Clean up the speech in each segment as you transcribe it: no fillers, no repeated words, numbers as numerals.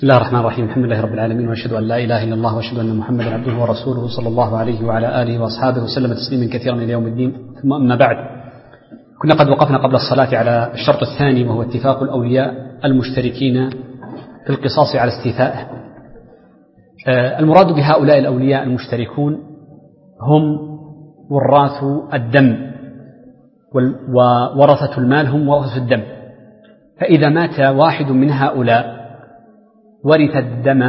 بسم الله الرحمن الرحيم. الحمد لله رب العالمين، وأشهد أن لا إله إلا الله، وأشهد أن محمدا عبده ورسوله صلى الله عليه وعلى آله وأصحابه وسلم تسليما كثيرا إلى يوم الدين. ثم أما بعد، كنا قد وقفنا قبل الصلاة على الشرط الثاني، وهو اتفاق الأولياء المشتركين في القصاص على استيفائه. المراد بهؤلاء الأولياء المشتركون هم وراث الدم، وورثة المال هم ورثة الدم. فإذا مات واحد من هؤلاء ورث الدم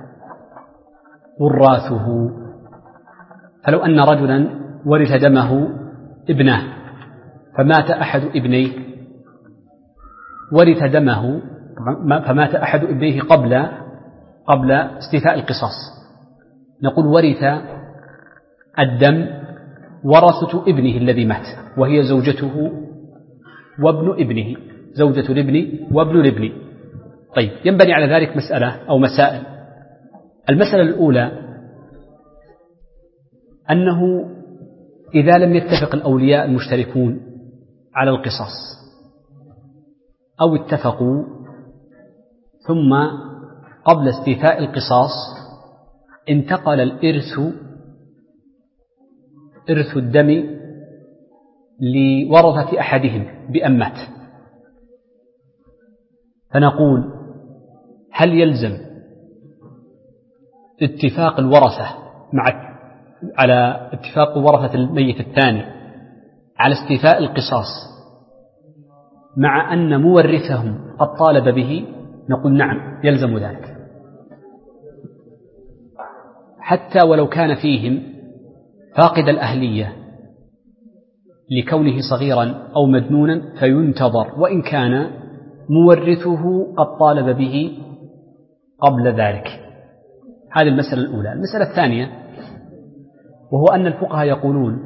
وراثه. فلو أن رجلا ورث دمه ابنه فمات أحد ابنيه، ورث دمه فمات أحد ابنيه قبل استيفاء القصاص، نقول ورث الدم ورثة ابنه الذي مات، وهي زوجته وابن ابنه، زوجة الابن وابن الابن. طيب، ينبني على ذلك مسألة أو مسائل. المسألة الأولى أنه إذا لم يتفق الأولياء المشتركون على القصاص أو اتفقوا ثم قبل استيفاء القصاص انتقل إرث الدم لورثة أحدهم بأن مات، فنقول هل يلزم اتفاق الورثة على اتفاق ورثة الميت الثاني على استيفاء القصاص مع أن مورثهم قد طالب به؟ نقول نعم، يلزم ذلك، حتى ولو كان فيهم فاقد الأهلية لكونه صغيرا أو مجنونا فينتظر، وإن كان مورثه قد طالب به قبل ذلك. هذه المسألة الأولى. المسألة الثانية، وهو أن الفقهاء يقولون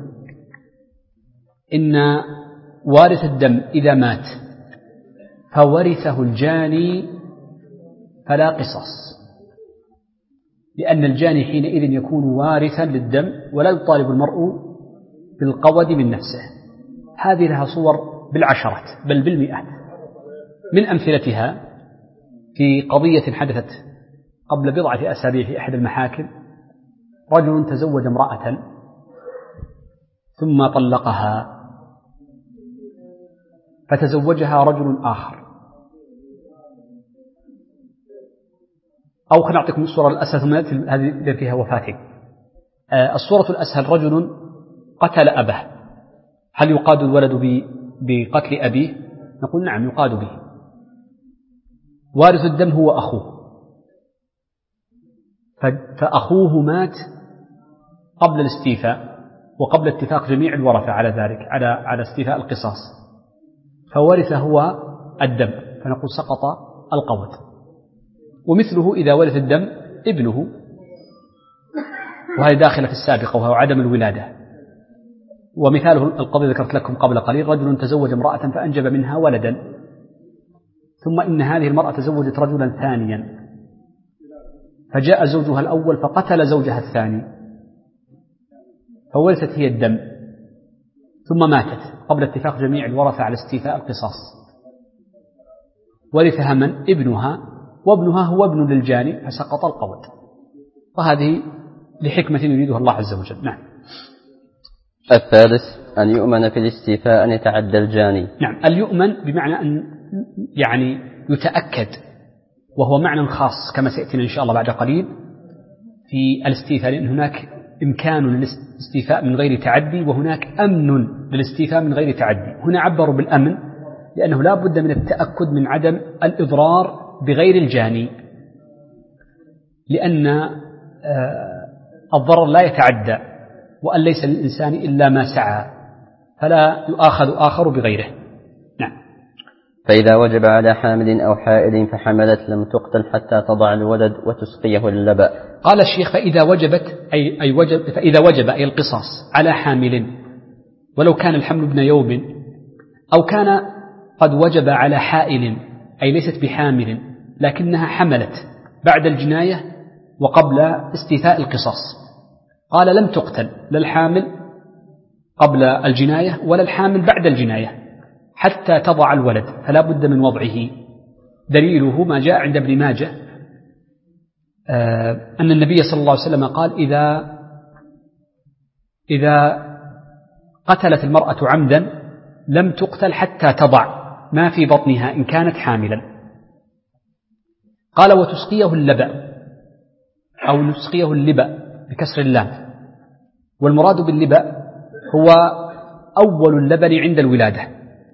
إن وارث الدم إذا مات فورثه الجاني فلا قصاص، لأن الجاني حينئذ يكون وارثا للدم ولا يطالب المرء بالقود من نفسه. هذه لها صور بالعشرات بل بالمئات. من أمثلتها في قضية حدثت قبل بضعة أسابيع في أحد المحاكم، رجل تزوج امرأة ثم طلقها، فتزوجها رجل آخر. أو خلينا نعطيكم الصورة الأسهل ثم هذه فيها وفاته. الصورة الأسهل، رجل قتل أباه، هل يقاد الولد بقتل أبيه؟ نقول نعم، يقاد به. وارث الدم هو أخوه، فأخوه مات قبل الاستيفاء وقبل اتفاق جميع الورثة على ذلك، على استيفاء القصاص، فورث هو الدم، فنقول سقط القود. ومثله إذا ورث الدم ابنه، وهذه داخلة في السابقة وهو عدم الولادة. ومثاله القضية ذكرت لكم قبل قليل، رجل تزوج امرأة فأنجب منها ولدا، ثم إن هذه المرأة تزوجت رجلا ثانيا، فجاء زوجها الأول فقتل زوجها الثاني، فورثت هي الدم ثم ماتت قبل اتفاق جميع الورثة على استيفاء القصاص. ورثها من؟ ابنها، وابنها هو ابن للجاني، فسقط القود. وهذه لحكمة يريدها الله عز وجل. نعم. الثالث أن يؤمن في الاستيفاء أن يتعدى الجاني. نعم، اليؤمن بمعنى أن يعني يتأكد، وهو معنى خاص كما سيأتينا إن شاء الله بعد قليل في الاستيفاء، لأن هناك إمكان للاستيفاء من غير تعدي، وهناك أمن للاستيفاء من غير تعدي. هنا عبروا بالأمن لأنه لا بد من التأكد من عدم الإضرار بغير الجاني، لأن الضرر لا يتعدى، وأن ليس للإنسان إلا ما سعى، فلا يؤاخذ آخر بغيره. نعم. فإذا وجب على حامل أو حائل فحملت لم تقتل حتى تضع الولد وتسقيه اللبن. قال الشيخ فإذا وجب أي القصاص على حامل، ولو كان الحمل ابن يوم، أو كان قد وجب على حائل أي ليست بحامل لكنها حملت بعد الجناية وقبل استيفاء القصاص. قال لم تقتل لا الحامل قبل الجناية ولا الحامل بعد الجناية حتى تضع الولد، فلا بد من وضعه. دليله ما جاء عند ابن ماجه أن النبي صلى الله عليه وسلم قال إذا قتلت المرأة عمدا لم تقتل حتى تضع ما في بطنها إن كانت حاملا. قال وتسقيه اللبأ أو نسقيه اللبأ بكسر اللام، والمراد باللبأ هو أول اللبن عند الولادة،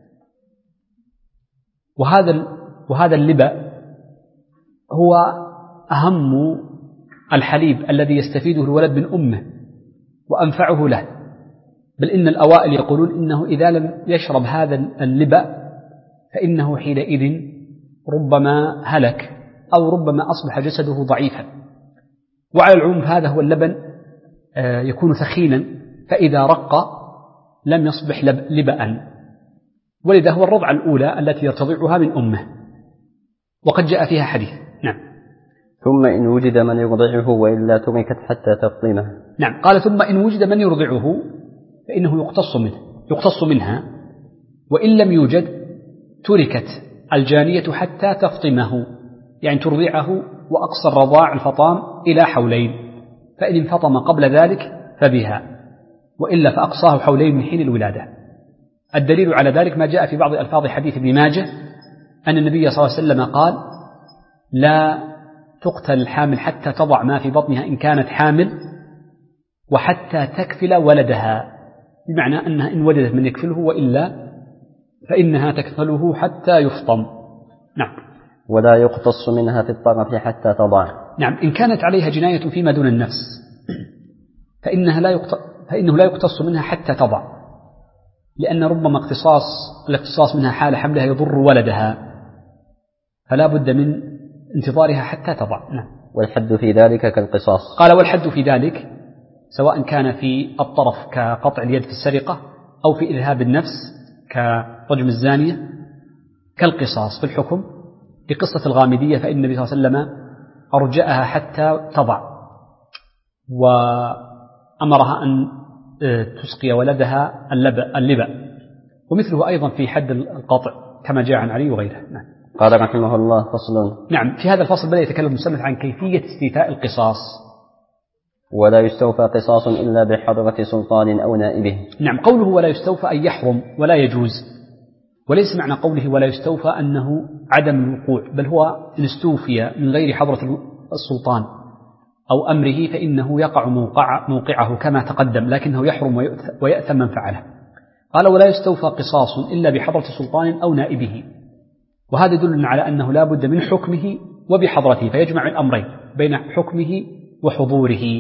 وهذا اللبأ هو أهم الحليب الذي يستفيده الولد من أمه وأنفعه له، بل إن الأوائل يقولون إنه إذا لم يشرب هذا اللبأ فإنه حينئذ ربما هلك أو ربما أصبح جسده ضعيفا. وعلى العموم هذا هو اللبن يكون ثخينا، فإذا رق لم يصبح لبأ، ولذا هو الرضعة الأولى التي يرتضعها من أمه، وقد جاء فيها حديث. نعم. ثم إن وجد من يرضعه وإلا تركت حتى تفطمه. نعم. قال ثم إن وجد من يرضعه فإنه يقتص منها، وإن لم يوجد تركت الجانية حتى تفطمه، يعني ترضعه، وأقصى الرضاع الفطام إلى حولين، فإن انفطم قبل ذلك فبها، وإلا فأقصاه حولين من حين الولادة. الدليل على ذلك ما جاء في بعض ألفاظ حديث ابن ماجه أن النبي صلى الله عليه وسلم قال لا تقتل الحامل حتى تضع ما في بطنها إن كانت حامل، وحتى تكفل ولدها، بمعنى أنها إن وجدت من يكفله وإلا فإنها تكفله حتى يفطم. نعم. ولا يقتص منها في الطرف حتى تضع. نعم. إن كانت عليها جناية فيما دون النفس فإنه لا يقتص منها حتى تضع، لأن ربما الاقتصاص منها حال حملها يضر ولدها، فلا بد من انتظارها حتى تضع. نعم. والحد في ذلك كالقصاص. قال والحد في ذلك سواء كان في الطرف كقطع اليد في السرقة أو في إذهاب النفس كرجم الزانية كالقصاص في الحكم. لقصة الغامدية فإن النبي صلى الله عليه وسلم أرجأها حتى تضع، وأمرها أن تسقي ولدها اللبأ، ومثله أيضا في حد القطع كما جاء عن علي وغيره. نعم. قال رحمه الله فصل. نعم. في هذا الفصل بدأ يتكلم المصنف عن كيفية استيفاء القصاص. ولا يستوفى قصاص إلا بحضرة سلطان أو نائبه. نعم. قوله ولا يستوفى أي يحرم ولا يجوز، وليس معنى قوله ولا يستوفى أنه عدم الوقوع، بل هو إن استوفي من غير حضرة السلطان أو أمره فإنه يقع موقعه كما تقدم، لكنه يحرم ويأثم من فعله. قال ولا يستوفى قصاص إلا بحضرة سلطان أو نائبه، وهذا يدل على أنه لا بد من حكمه وبحضرته، فيجمع الأمرين بين حكمه وحضوره.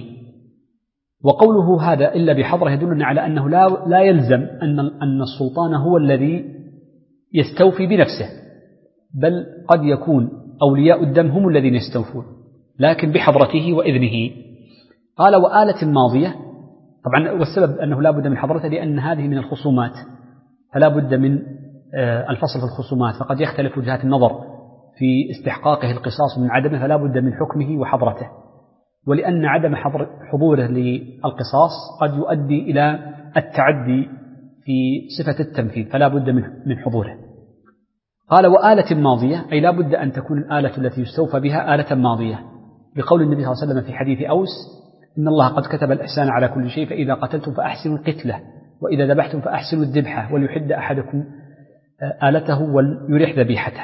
وقوله هذا إلا بحضره يدل على أنه لا يلزم أن السلطان هو الذي يستوفي بنفسه، بل قد يكون أولياء الدم هم الذين يستوفون، لكن بحضرته وإذنه. قال وآلة ماضية، طبعا والسبب أنه لا بد من حضرته لأن هذه من الخصومات، فلا بد من الفصل في الخصومات، فقد يختلف وجهات النظر في استحقاقه القصاص من عدمه، فلا بد من حكمه وحضرته. ولأن عدم حضوره للقصاص قد يؤدي إلى التعدي في صفة التمثيل، فلا بد من حضوره. قال وآلة ماضية أي لا بد أن تكون الآلة التي يستوفى بها آلة ماضية، بقول النبي صلى الله عليه وسلم في حديث أوس إن الله قد كتب الإحسان على كل شيء، فإذا قتلتم فأحسنوا القتلة، وإذا ذبحتم فأحسنوا الذبحة، وليحد أحدكم آلته وليرح ذبيحته.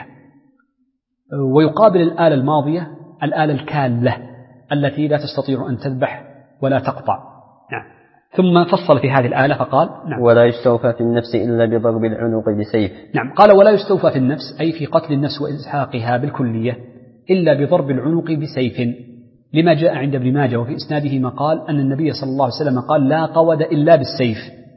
ويقابل الآلة الماضية الآلة الكالة التي لا تستطيع أن تذبح ولا تقطع. نعم. ثم فصل في هذه الآلة فقال نعم. ولا يستوفى في النفس إلا بضرب العنق بسيف. نعم. قال ولا يستوفى في النفس أي في قتل النفس وإزهاقها بالكلية إلا بضرب العنق بسيف، لما جاء عند ابن ماجه وفي إسناده ما قال أن النبي صلى الله عليه وسلم قال لا قود إلا بالسيف.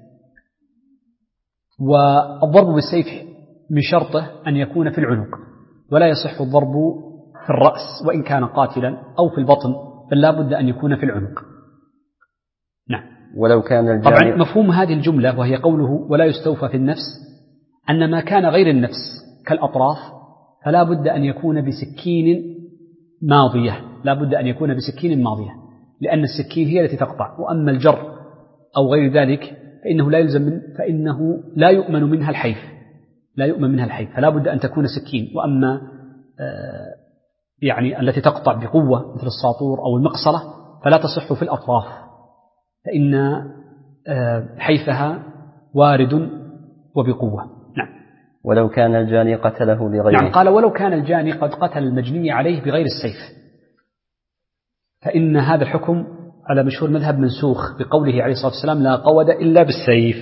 والضرب بالسيف من شرطه أن يكون في العنق، ولا يصح الضرب في الرأس وإن كان قاتلا أو في البطن، بل لا بد أن يكون في العنق. نعم. ولو كان طبعا مفهوم هذه الجملة وهي قوله ولا يستوفى في النفس أن ما كان غير النفس كالأطراف فلا بد أن يكون بسكين ماضية، لا بد أن يكون بسكين ماضية، لأن السكين هي التي تقطع، وأما الجر أو غير ذلك فإنه لا يلزم فإنه لا يؤمن منها الحيف، لا يؤمن منها الحيف، فلا بد أن تكون سكين. وأما يعني التي تقطع بقوة مثل الساطور أو المقصلة فلا تصح في الأطراف، فإن حيفها وارد وبقوة. نعم. ولو كان الجاني قتله بغيره. نعم، قال ولو كان الجاني قد قتل المجني عليه بغير السيف، فإن هذا الحكم على مشهور مذهب منسوخ بقوله عليه الصلاة والسلام لا قود إلا بالسيف.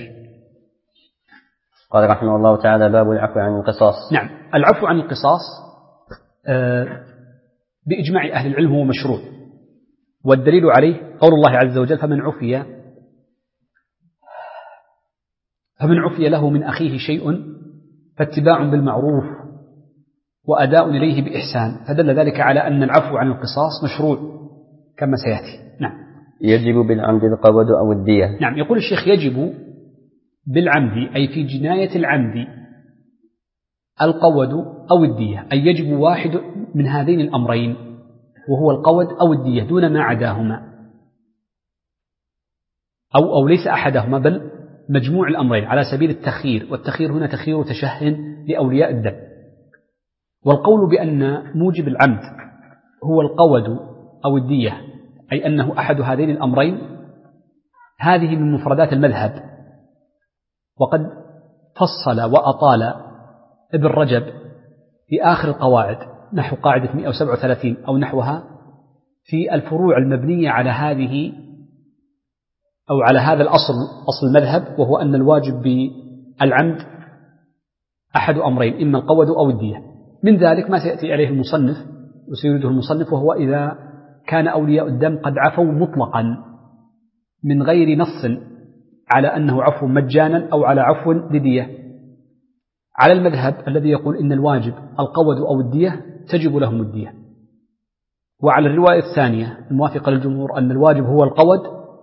قال رحمه الله تعالى باب العفو عن القصاص. نعم، العفو عن القصاص بإجماع أهل العلم هو مشروع، والدليل عليه قول الله عز وجل فمن عفي له من أخيه شيء فاتباع بالمعروف وأداء إليه بإحسان، فدل ذلك على أن العفو عن القصاص مشروع كما سيأتي. نعم. يجب بالعمد القود أو الدية. نعم، يقول الشيخ يجب بالعمد أي في جناية العمد القود أو الدية، أي يجب واحد من هذين الأمرين وهو القود أو الدية دون ما عداهما، أو ليس أحدهما بل مجموع الأمرين على سبيل التخيير، والتخيير هنا تخيير تشه لأولياء الدم. والقول بأن موجب العمد هو القود أو الدية أي أنه أحد هذين الأمرين هذه من مفردات المذهب، وقد فصل وأطال ابن رجب في آخر القواعد نحو قاعدة 137 أو نحوها في الفروع المبنية على هذه أو على هذا الأصل، أصل المذهب، وهو أن الواجب بالعمد أحد أمرين إما القود أو الدية. من ذلك ما سيأتي عليه المصنف وسيريده المصنف، وهو إذا كان أولياء الدم قد عفوا مطلقا من غير نص على أنه عفو مجانا أو على عفو لدية، على المذهب الذي يقول إن الواجب القود أو الدية تجب لهم الدية، وعلى الرواية الثانية الموافقة للجمهور أن الواجب هو القود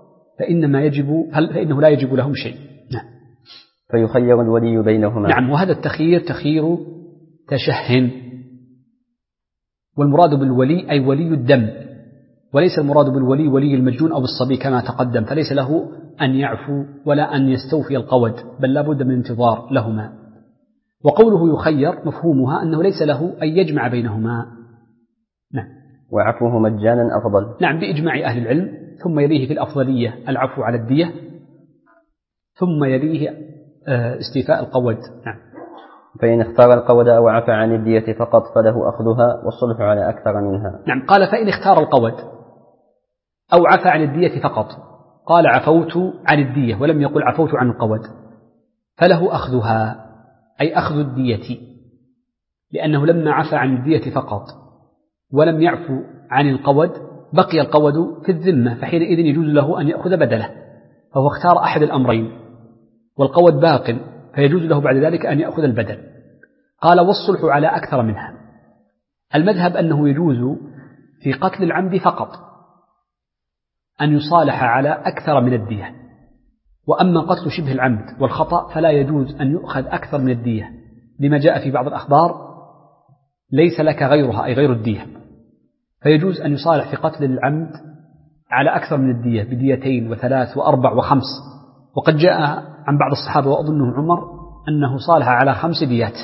فإنه لا يجب لهم شيء. نعم. فيخير الولي بينهما. نعم، وهذا التخيير تخيير تشه، والمراد بالولي أي ولي الدم، وليس المراد بالولي ولي المجنون أو الصبي كما تقدم، فليس له أن يعفو ولا أن يستوفي القود، بل لا بد من انتظار لهما. وقوله يخير مفهومها أنه ليس له أن يجمع بينهما. نعم. وعفوه مجانا أفضل. نعم، بإجماع أهل العلم، ثم يليه في الأفضلية العفو على الدية، ثم يليه استيفاء القود. نعم. فإن اختار القود أو عفى عن الدية فقط فله أخذها والصلح على أكثر منها. نعم، قال فإن اختار القود أو عفى عن الدية فقط، قال عفوت عن الدية ولم يقل عفوت عن القود، فله أخذها أي أخذ الدية، لأنه لما عفى عن الدية فقط ولم يعفو عن القود بقي القود في الذمة، فحينئذ يجوز له أن يأخذ بدله، فهو اختار أحد الأمرين والقود باق، فيجوز له بعد ذلك أن يأخذ البدل. قال والصلح على أكثر منها. المذهب أنه يجوز في قتل العمد فقط أن يصالح على أكثر من الدية، وأما قتل شبه العمد والخطأ فلا يجوز أن يؤخذ أكثر من الدية، لما جاء في بعض الأخبار ليس لك غيرها أي غير الدية، فيجوز أن يصالح في قتل العمد على أكثر من الدية بديتين وثلاث وأربع وخمس، وقد جاء عن بعض الصحابة وأظنه عمر أنه صالح على 5 ديات.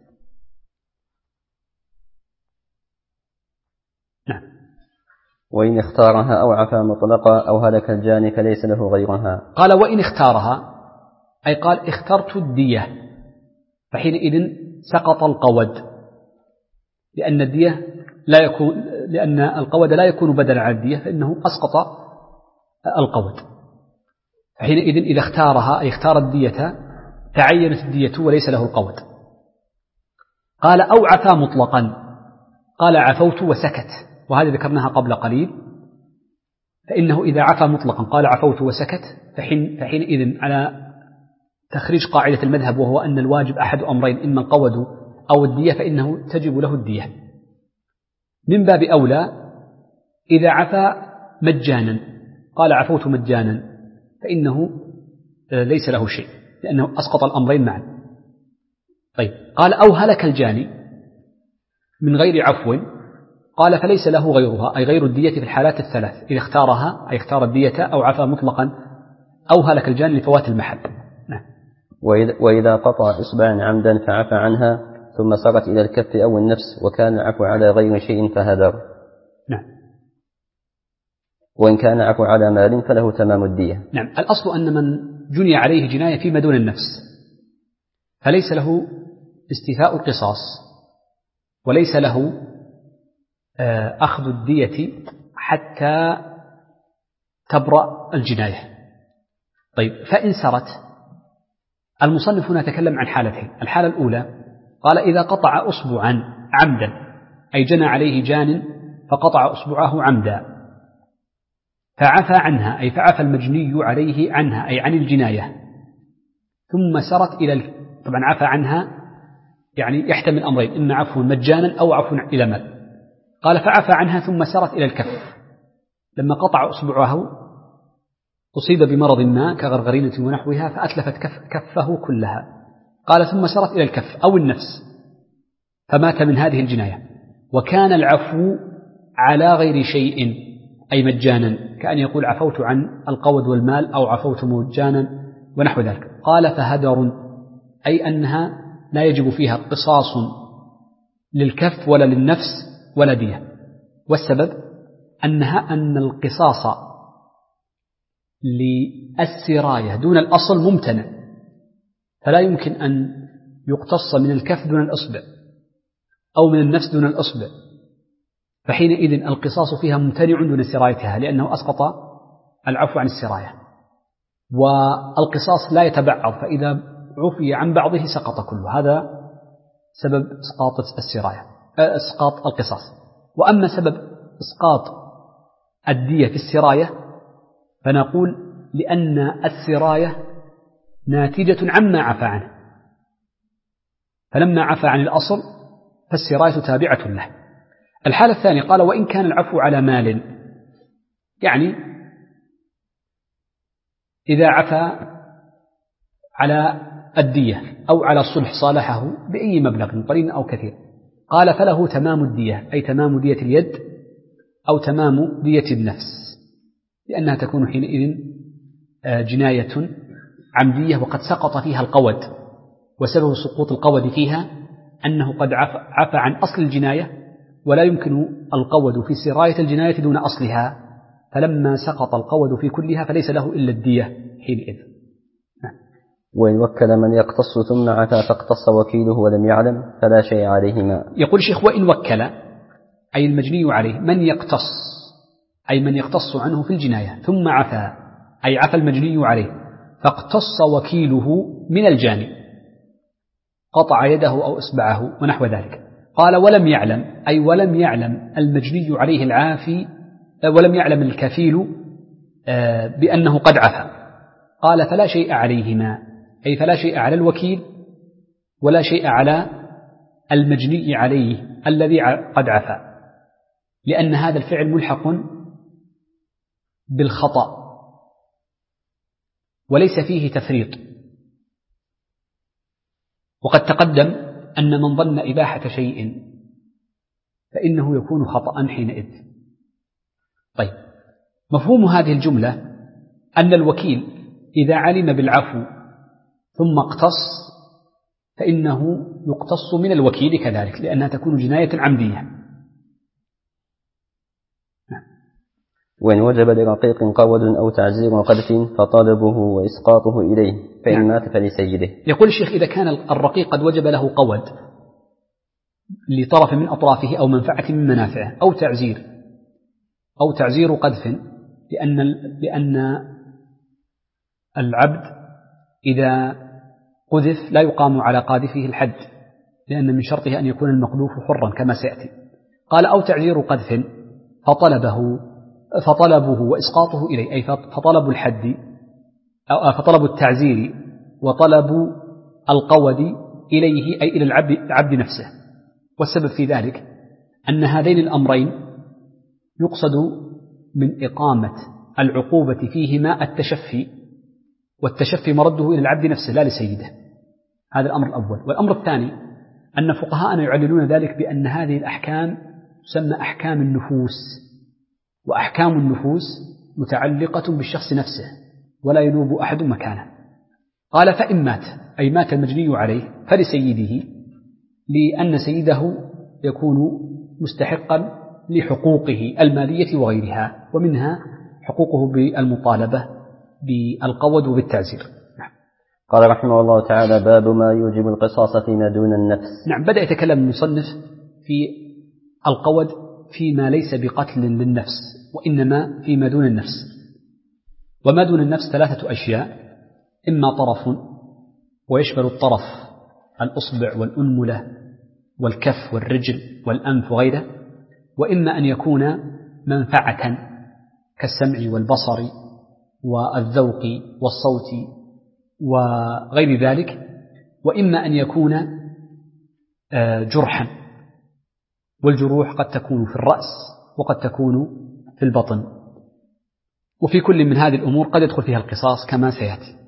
نعم. وإن اختارها أو عفى مطلقا أو هلك الجاني فليس له غيرها. قال وإن اختارها أي قال اخترت الدية، فحينئذ سقط القود، لأن الدية لأن القود لا يكون بدلا عن الدية، فإنه أسقط القود. فحينئذ إذا اختارها أي اختار الدية تعينت الدية وليس له القود. قال أو عفى مطلقا، قال عفوت وسكت، وهذه ذكرناها قبل قليل، فإنه إذا عفى مطلقا قال عفوت وسكت فحينئذ على تخريج قاعدة المذهب، وهو أن الواجب أحد أمرين إما القود أو الدية، فإنه تجب له الدية. من باب أولى إذا عفى مجانا قال عفوت مجانا، فإنه ليس له شيء لأنه أسقط الأمرين معا. طيب، قال أو هلك الجاني من غير عفو، قال فليس له غيرها أي غير الدية في الحالات الثلاث، إذا اختارها أي اختار الدية أو عفى مطلقا أو هلك الجاني لفوات المحب. نعم. وإذا قطع إصبعا عمدا فعفى عنها ثم سرت إلى الكف أو النفس وكان العفو على غير شيء فهدر. نعم. وإن كان عفو على مال فله تمام الدية. نعم. الأصل أن من جني عليه جناية فيما دون النفس فليس له استيفاء القصاص وليس له أخذ الدية حتى تبرأ الجناية. طيب، فإن سرت، المصنف هنا تكلم عن حالتين. الحالة الأولى قال إذا قطع أصبعا عمدا، أي جنى عليه جان فقطع أصبعه عمدا فعفى عنها، أي فعفى المجني عليه عنها، أي عن الجناية، ثم سرت طبعا عفى عنها يعني يحتمل أمرين، إما عفو مجانا أو عفو إلى مال. قال فعفى عنها ثم سرت إلى الكف، لما قطع أصبعه أصيب بمرض ما كغرغرينة ونحوها فأتلفت كفه كلها. قال ثم سرت إلى الكف أو النفس فمات من هذه الجناية، وكان العفو على غير شيء أي مجانا، كأن يقول عفوت عن القود والمال أو عفوت مجانا ونحو ذلك. قال فهدر، أي أنها لا يجب فيها قصاص للكف ولا للنفس ولا دية. والسبب أن القصاص للسراية دون الأصل ممتنع، فلا يمكن أن يقتص من الكف دون الأصبع أو من النفس دون الأصبع، فحينئذ القصاص فيها ممتنع دون سرايتها لأنه أسقط العفو عن السراية. والقصاص لا يتبعض، فإذا عفي عن بعضه سقط كله، هذا سبب إسقاط السراية، إسقاط القصاص. وأما سبب إسقاط الدية في السراية فنقول لأن السراية ناتجة عما عفى عنه، فلما عفى عن الأصل فالسراية تابعة له. الحالة الثانية قال وإن كان العفو على مال، يعني إذا عفى على الدية أو على الصلح صالحه بأي مبلغ قليل أو كثير، قال فله تمام الدية، أي تمام دية اليد أو تمام دية النفس، لأنها تكون حينئذ جناية عمدية وقد سقط فيها القود، وسبب سقوط القود فيها أنه قد عفى عن أصل الجناية، ولا يمكن القود في سراية الجناية دون أصلها، فلما سقط القود في كلها فليس له إلا الدية حينئذ. وإن وكل من يقتص ثم عفا فاقتص وكيله ولم يعلم فلا شيء عليهما. يقول الشيخ وإن وكل، أي المجني عليه من يقتص، أي من يقتص عنه في الجناية، ثم عفا أي عفى المجني عليه فاقتص وكيله من الجاني، قطع يده أو إصبعه ونحو ذلك. قال ولم يعلم، أي ولم يعلم المجني عليه العافي، ولم يعلم الكفيل بأنه قد عفى. قال فلا شيء عليهما، أي فلا شيء على الوكيل ولا شيء على المجني عليه الذي قد عفى، لأن هذا الفعل ملحق بالخطأ وليس فيه تفريط. وقد تقدم أن من ظن إباحة شيء فإنه يكون خطأ حينئذ. طيب، مفهوم هذه الجملة أن الوكيل إذا علم بالعفو ثم اقتص فإنه يقتص من الوكيل كذلك، لأنها تكون جناية عمدية. وإن وجب لرقيق قود أو تعزير قذف فطالبه وإسقاطه إليه، فإن مات فلسيده. يقول الشيخ إذا كان الرقيق قد وجب له قود لطرف من أطرافه أو منفعة من منافعه أو تعزير قذف، لأن العبد إذا قذف لا يقام على قاذفه الحد، لأن من شرطه أن يكون المقذوف حرا كما سيأتي. قال أو تعزير قذف فطلبه وإسقاطه إليه، أي فطلب الحد أو فطلب التعزير وطلب القود إليه، أي إلى العبد نفسه. والسبب في ذلك أن هذين الأمرين يقصد من إقامة العقوبة فيهما التشفي، والتشفي مرده إلى العبد نفسه لا لسيده. هذا الأمر الأول. والأمر الثاني أن فقهاءنا يعللون ذلك بأن هذه الأحكام تسمى أحكام النفوس، وأحكام النفوس متعلقة بالشخص نفسه ولا ينوب أحد مكانه. قال فإن مات، أي مات المجني عليه، فلسيده، لأن سيده يكون مستحقا لحقوقه المالية وغيرها، ومنها حقوقه بالمطالبة بالقود وبالتعزير. قال رحمه الله تعالى: باب ما يوجب القصاص فيما دون النفس. نعم، بدأ يتكلم المصنف في القود فيما ليس بقتل للنفس، وإنما فيما دون النفس. وما دون النفس 3 أشياء: إما طرف، ويشمل الطرف الأصبع والأنملة والكف والرجل والأنف وغيره، وإما أن يكون منفعة كالسمع والبصر والذوق والصوت وغير ذلك، وإما أن يكون جرحا، والجروح قد تكون في الرأس وقد تكون في البطن، وفي كل من هذه الأمور قد يدخل فيها القصاص كما سيأتي.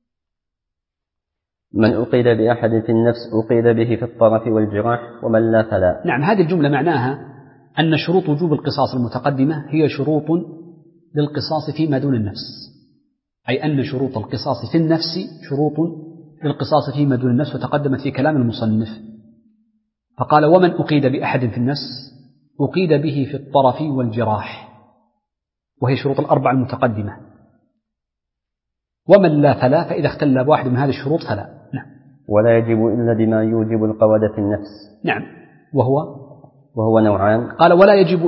من أقيد بأحد في النفس أقيد به في الطرف والجراح، ومن لا فلا. نعم، هذه الجملة معناها أن شروط وجوب القصاص المتقدمة هي شروط للقصاص فيما دون النفس، أي أن شروط القصاص في النفس شروط للقصاص فيما دون النفس، وتقدمت في كلام المصنف. فقال: ومن أقيد بأحد في النفس أقيد به في الطرف والجراح، وهي شروط 4 المتقدمة. ومن لا فلا، فإذا اختل بواحد من هذه الشروط فلا. نعم. ولا يجب إلا بما يوجب القود في النفس. نعم، وهو نوعان. قال: ولا يجب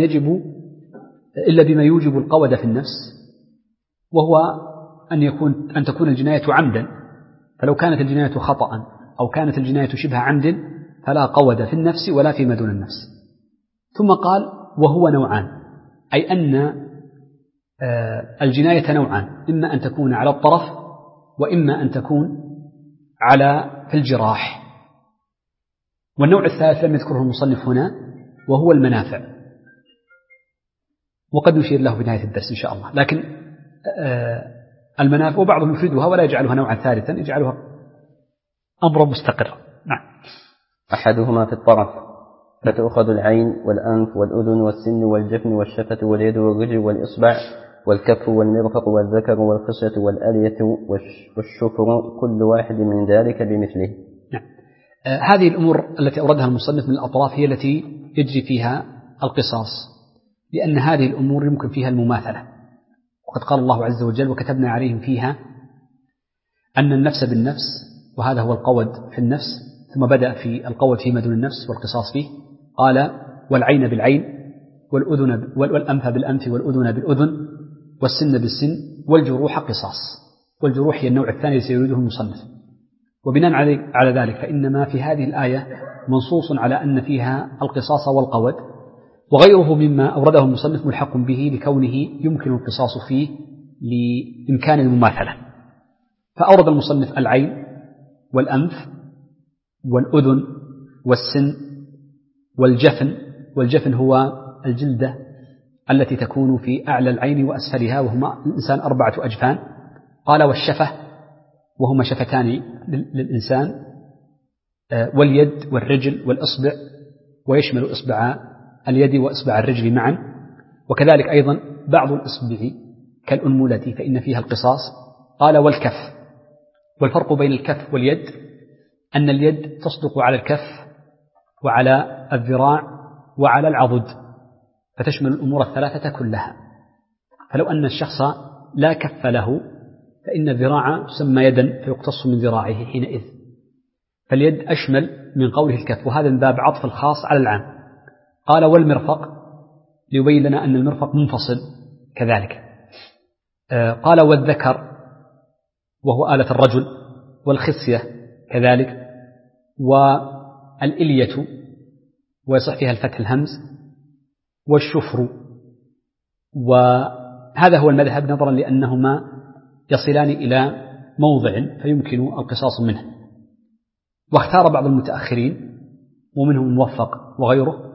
إلا بما يوجب القود في النفس، وهو أن تكون الجناية عمدا، فلو كانت الجناية خطأ أو كانت الجناية شبه عمد فلا قود في النفس ولا فيما دون النفس. ثم قال: وهو نوعان، أي أن الجناية نوعان: إما أن تكون على الطرف، وإما أن تكون في الجراح. والنوع الثالث لم يذكره المصنف هنا، وهو المنافع، وقد نشير له في نهاية الدرس إن شاء الله. لكن المنافع وبعضهم يفردها ولا يجعلها نوعا ثالثا، يجعلها أمرا مستقرا. نعم. أحدهما في الطرف، فتؤخذ العين والأنف والأذن والسن والجفن والشفة واليد والرجل والإصبع والكف والمرفق والذكر والخصية والألية والشفر، كل واحد من ذلك بمثله. نعم. هذه الأمور التي أوردها المصنف من الأطراف هي التي يجري فيها القصاص، لأن هذه الأمور يمكن فيها المماثلة. وقد قال الله عز وجل: وكتبنا عليهم فيها أن النفس بالنفس، وهذا هو القود في النفس. ثم بدأ في القود فيما دون النفس والقصاص فيه، قال: والعين بالعين والأنف بالأنف والأذن بالأذن والسن بالسن والجروح قصاص. والجروح هي النوع الثاني الذي سيريده المصنف. وبناء على ذلك فإنما في هذه الآية منصوص على أن فيها القصاص والقود، وغيره مما أورده المصنف ملحق به لكونه يمكن القصاص فيه لإمكان المماثلة. فأورد المصنف العين والأنف والأذن والسن والجفن. والجفن هو الجلدة التي تكون في أعلى العين وأسفلها، وهما الإنسان 4 أجفان. قال: والشفة، وهما شفتان للإنسان، واليد والرجل والإصبع، ويشمل إصبع اليد وإصبع الرجل معا، وكذلك أيضا بعض الإصبع كالأنملة فإن فيها القصاص. قال: والكف. والفرق بين الكف واليد أن اليد تصدق على الكف وعلى الذراع وعلى العضد، فتشمل الأمور 3 كلها. فلو أن الشخص لا كف له فإن الذراع تسمى يدا فيقتص من ذراعه حينئذ، فاليد أشمل من قوله الكف، وهذا من باب عطف الخاص على العام. قال: والمرفق، ليبين لنا أن المرفق منفصل كذلك. قال: والذكر، وهو آلة الرجل، والخصية كذلك، والإلية، ويصح فيها الفتح الهمز، والشفر. وهذا هو المذهب نظرا لأنهما يصلان إلى موضع فيمكن القصاص منه. واختار بعض المتأخرين ومنهم الموفق وغيره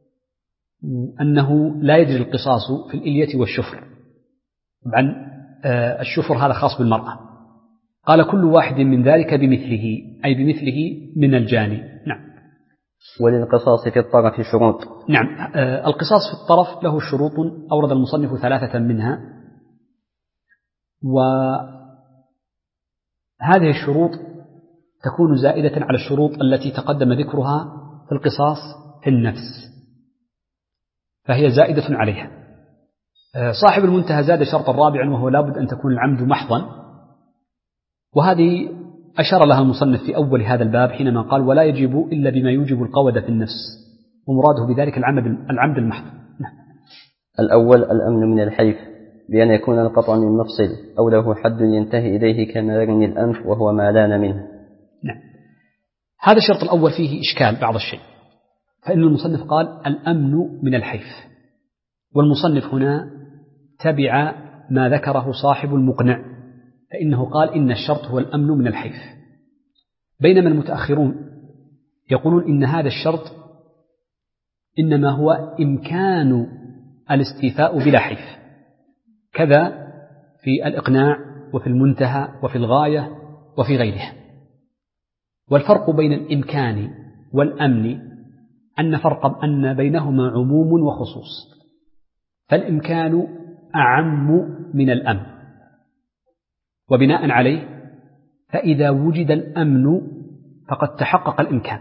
أنه لا يجري القصاص في الإلية والشفر. طبعا الشفر هذا خاص بالمرأة. قال: كل واحد من ذلك بمثله، أي بمثله من الجاني. نعم. وللقصاص في الطرف شروط. نعم. القصاص في الطرف له شروط أورد المصنف 3 منها، وهذه الشروط تكون زائدة على الشروط التي تقدم ذكرها في القصاص في النفس، فهي زائدة عليها. صاحب المنتهى زاد شرطا رابعا وهو لابد أن تكون العمد محضا، وهذه أشار لها المصنف في أول هذا الباب حينما قال ولا يجب إلا بما يوجب القود في النفس، ومراده بذلك العمد المحض. الأول الأمن من الحيف بأن يكون القطع من مفصل أو له حد ينتهي إليه كما يرمي الأنف وهو ما لان منه. نعم. هذا الشرط الأول فيه إشكال بعض الشيء، فإن المصنف قال الأمن من الحيف، والمصنف هنا تبع ما ذكره صاحب المقنع، فإنه قال إن الشرط هو الأمن من الحيف، بينما المتأخرون يقولون إن هذا الشرط إنما هو إمكان الاستيفاء بلا حيف، كذا في الإقناع وفي المنتهى وفي الغاية وفي غيرها. والفرق بين الإمكان والأمن أن بينهما عموم وخصوص، فالإمكان أعم من الأمن، وبناء عليه فإذا وجد الأمن فقد تحقق الإمكان،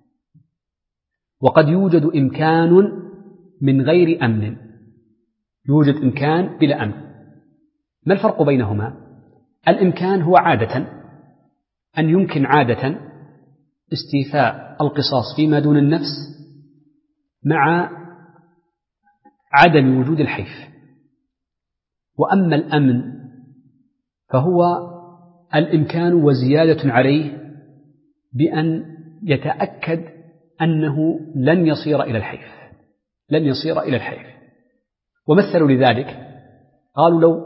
وقد يوجد إمكان من غير أمن، يوجد إمكان بلا أمن. ما الفرق بينهما؟ الإمكان هو عادة أن يمكن عادة استيفاء القصاص فيما دون النفس مع عدم وجود الحيف. وأما الأمن فهو الإمكان وزيادة عليه بأن يتأكد أنه لن يصير إلى الحيف. ومثلوا لذلك قالوا لو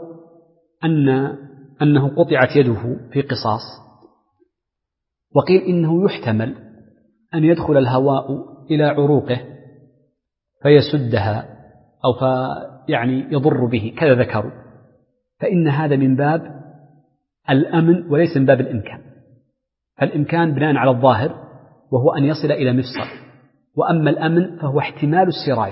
أنه قطعت يده في قصاص، وقيل إنه يحتمل أن يدخل الهواء إلى عروقه فيسدها أو يعني يضر به، كذا ذكروا، فإن هذا من باب الأمن وليس من باب الإمكان. فالإمكان بناء على الظاهر وهو أن يصل إلى مفصل، وأما الأمن فهو احتمال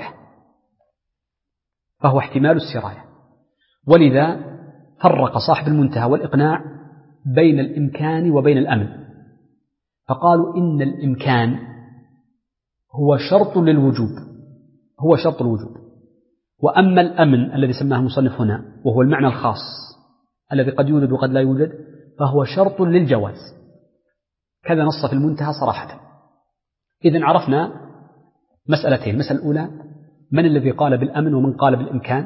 السراية. ولذا فرق صاحب المنتهى والإقناع بين الإمكان وبين الأمن، فقالوا إن الإمكان هو شرط الوجوب، وأما الأمن الذي سماه المصنف هنا وهو المعنى الخاص الذي قد يوجد وقد لا يوجد فهو شرط للجواز، كذا نص في المنتهى صراحة. إذن عرفنا مسألتين: المسألة الأولى من الذي قال بالأمن ومن قال بالإمكان،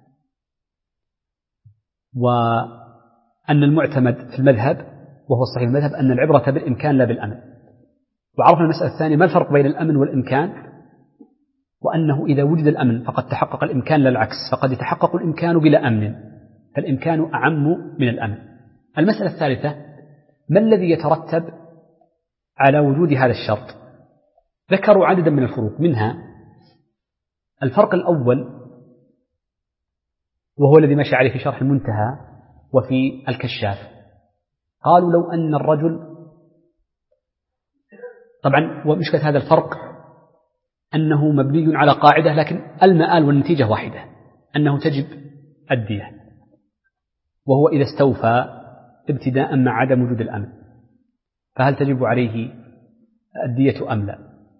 وأن المعتمد في المذهب وهو الصحيح المذهب أن العبرة بالإمكان لا بالأمن. وعرفنا المسألة الثانية ما الفرق بين الأمن والإمكان، وأنه إذا وجد الأمن فقد تحقق الإمكان، لا العكس، فقد يتحقق الإمكان بلا أمن، فالإمكان أعم من الأمن. المسألة الثالثة ما الذي يترتب على وجود هذا الشرط؟ ذكروا عددا من الفروق، منها الفرق الأول وهو الذي مشى عليه في شرح المنتهى وفي الكشاف. قالوا لو أن الرجل، طبعا ومشكلة هذا الفرق أنه مبني على قاعدة لكن المآل والنتيجة واحدة، أنه تجب الدية، وهو إذا استوفى ابتداء مع عدم وجود الأمن، فهل تجب عليه الدية أم لا؟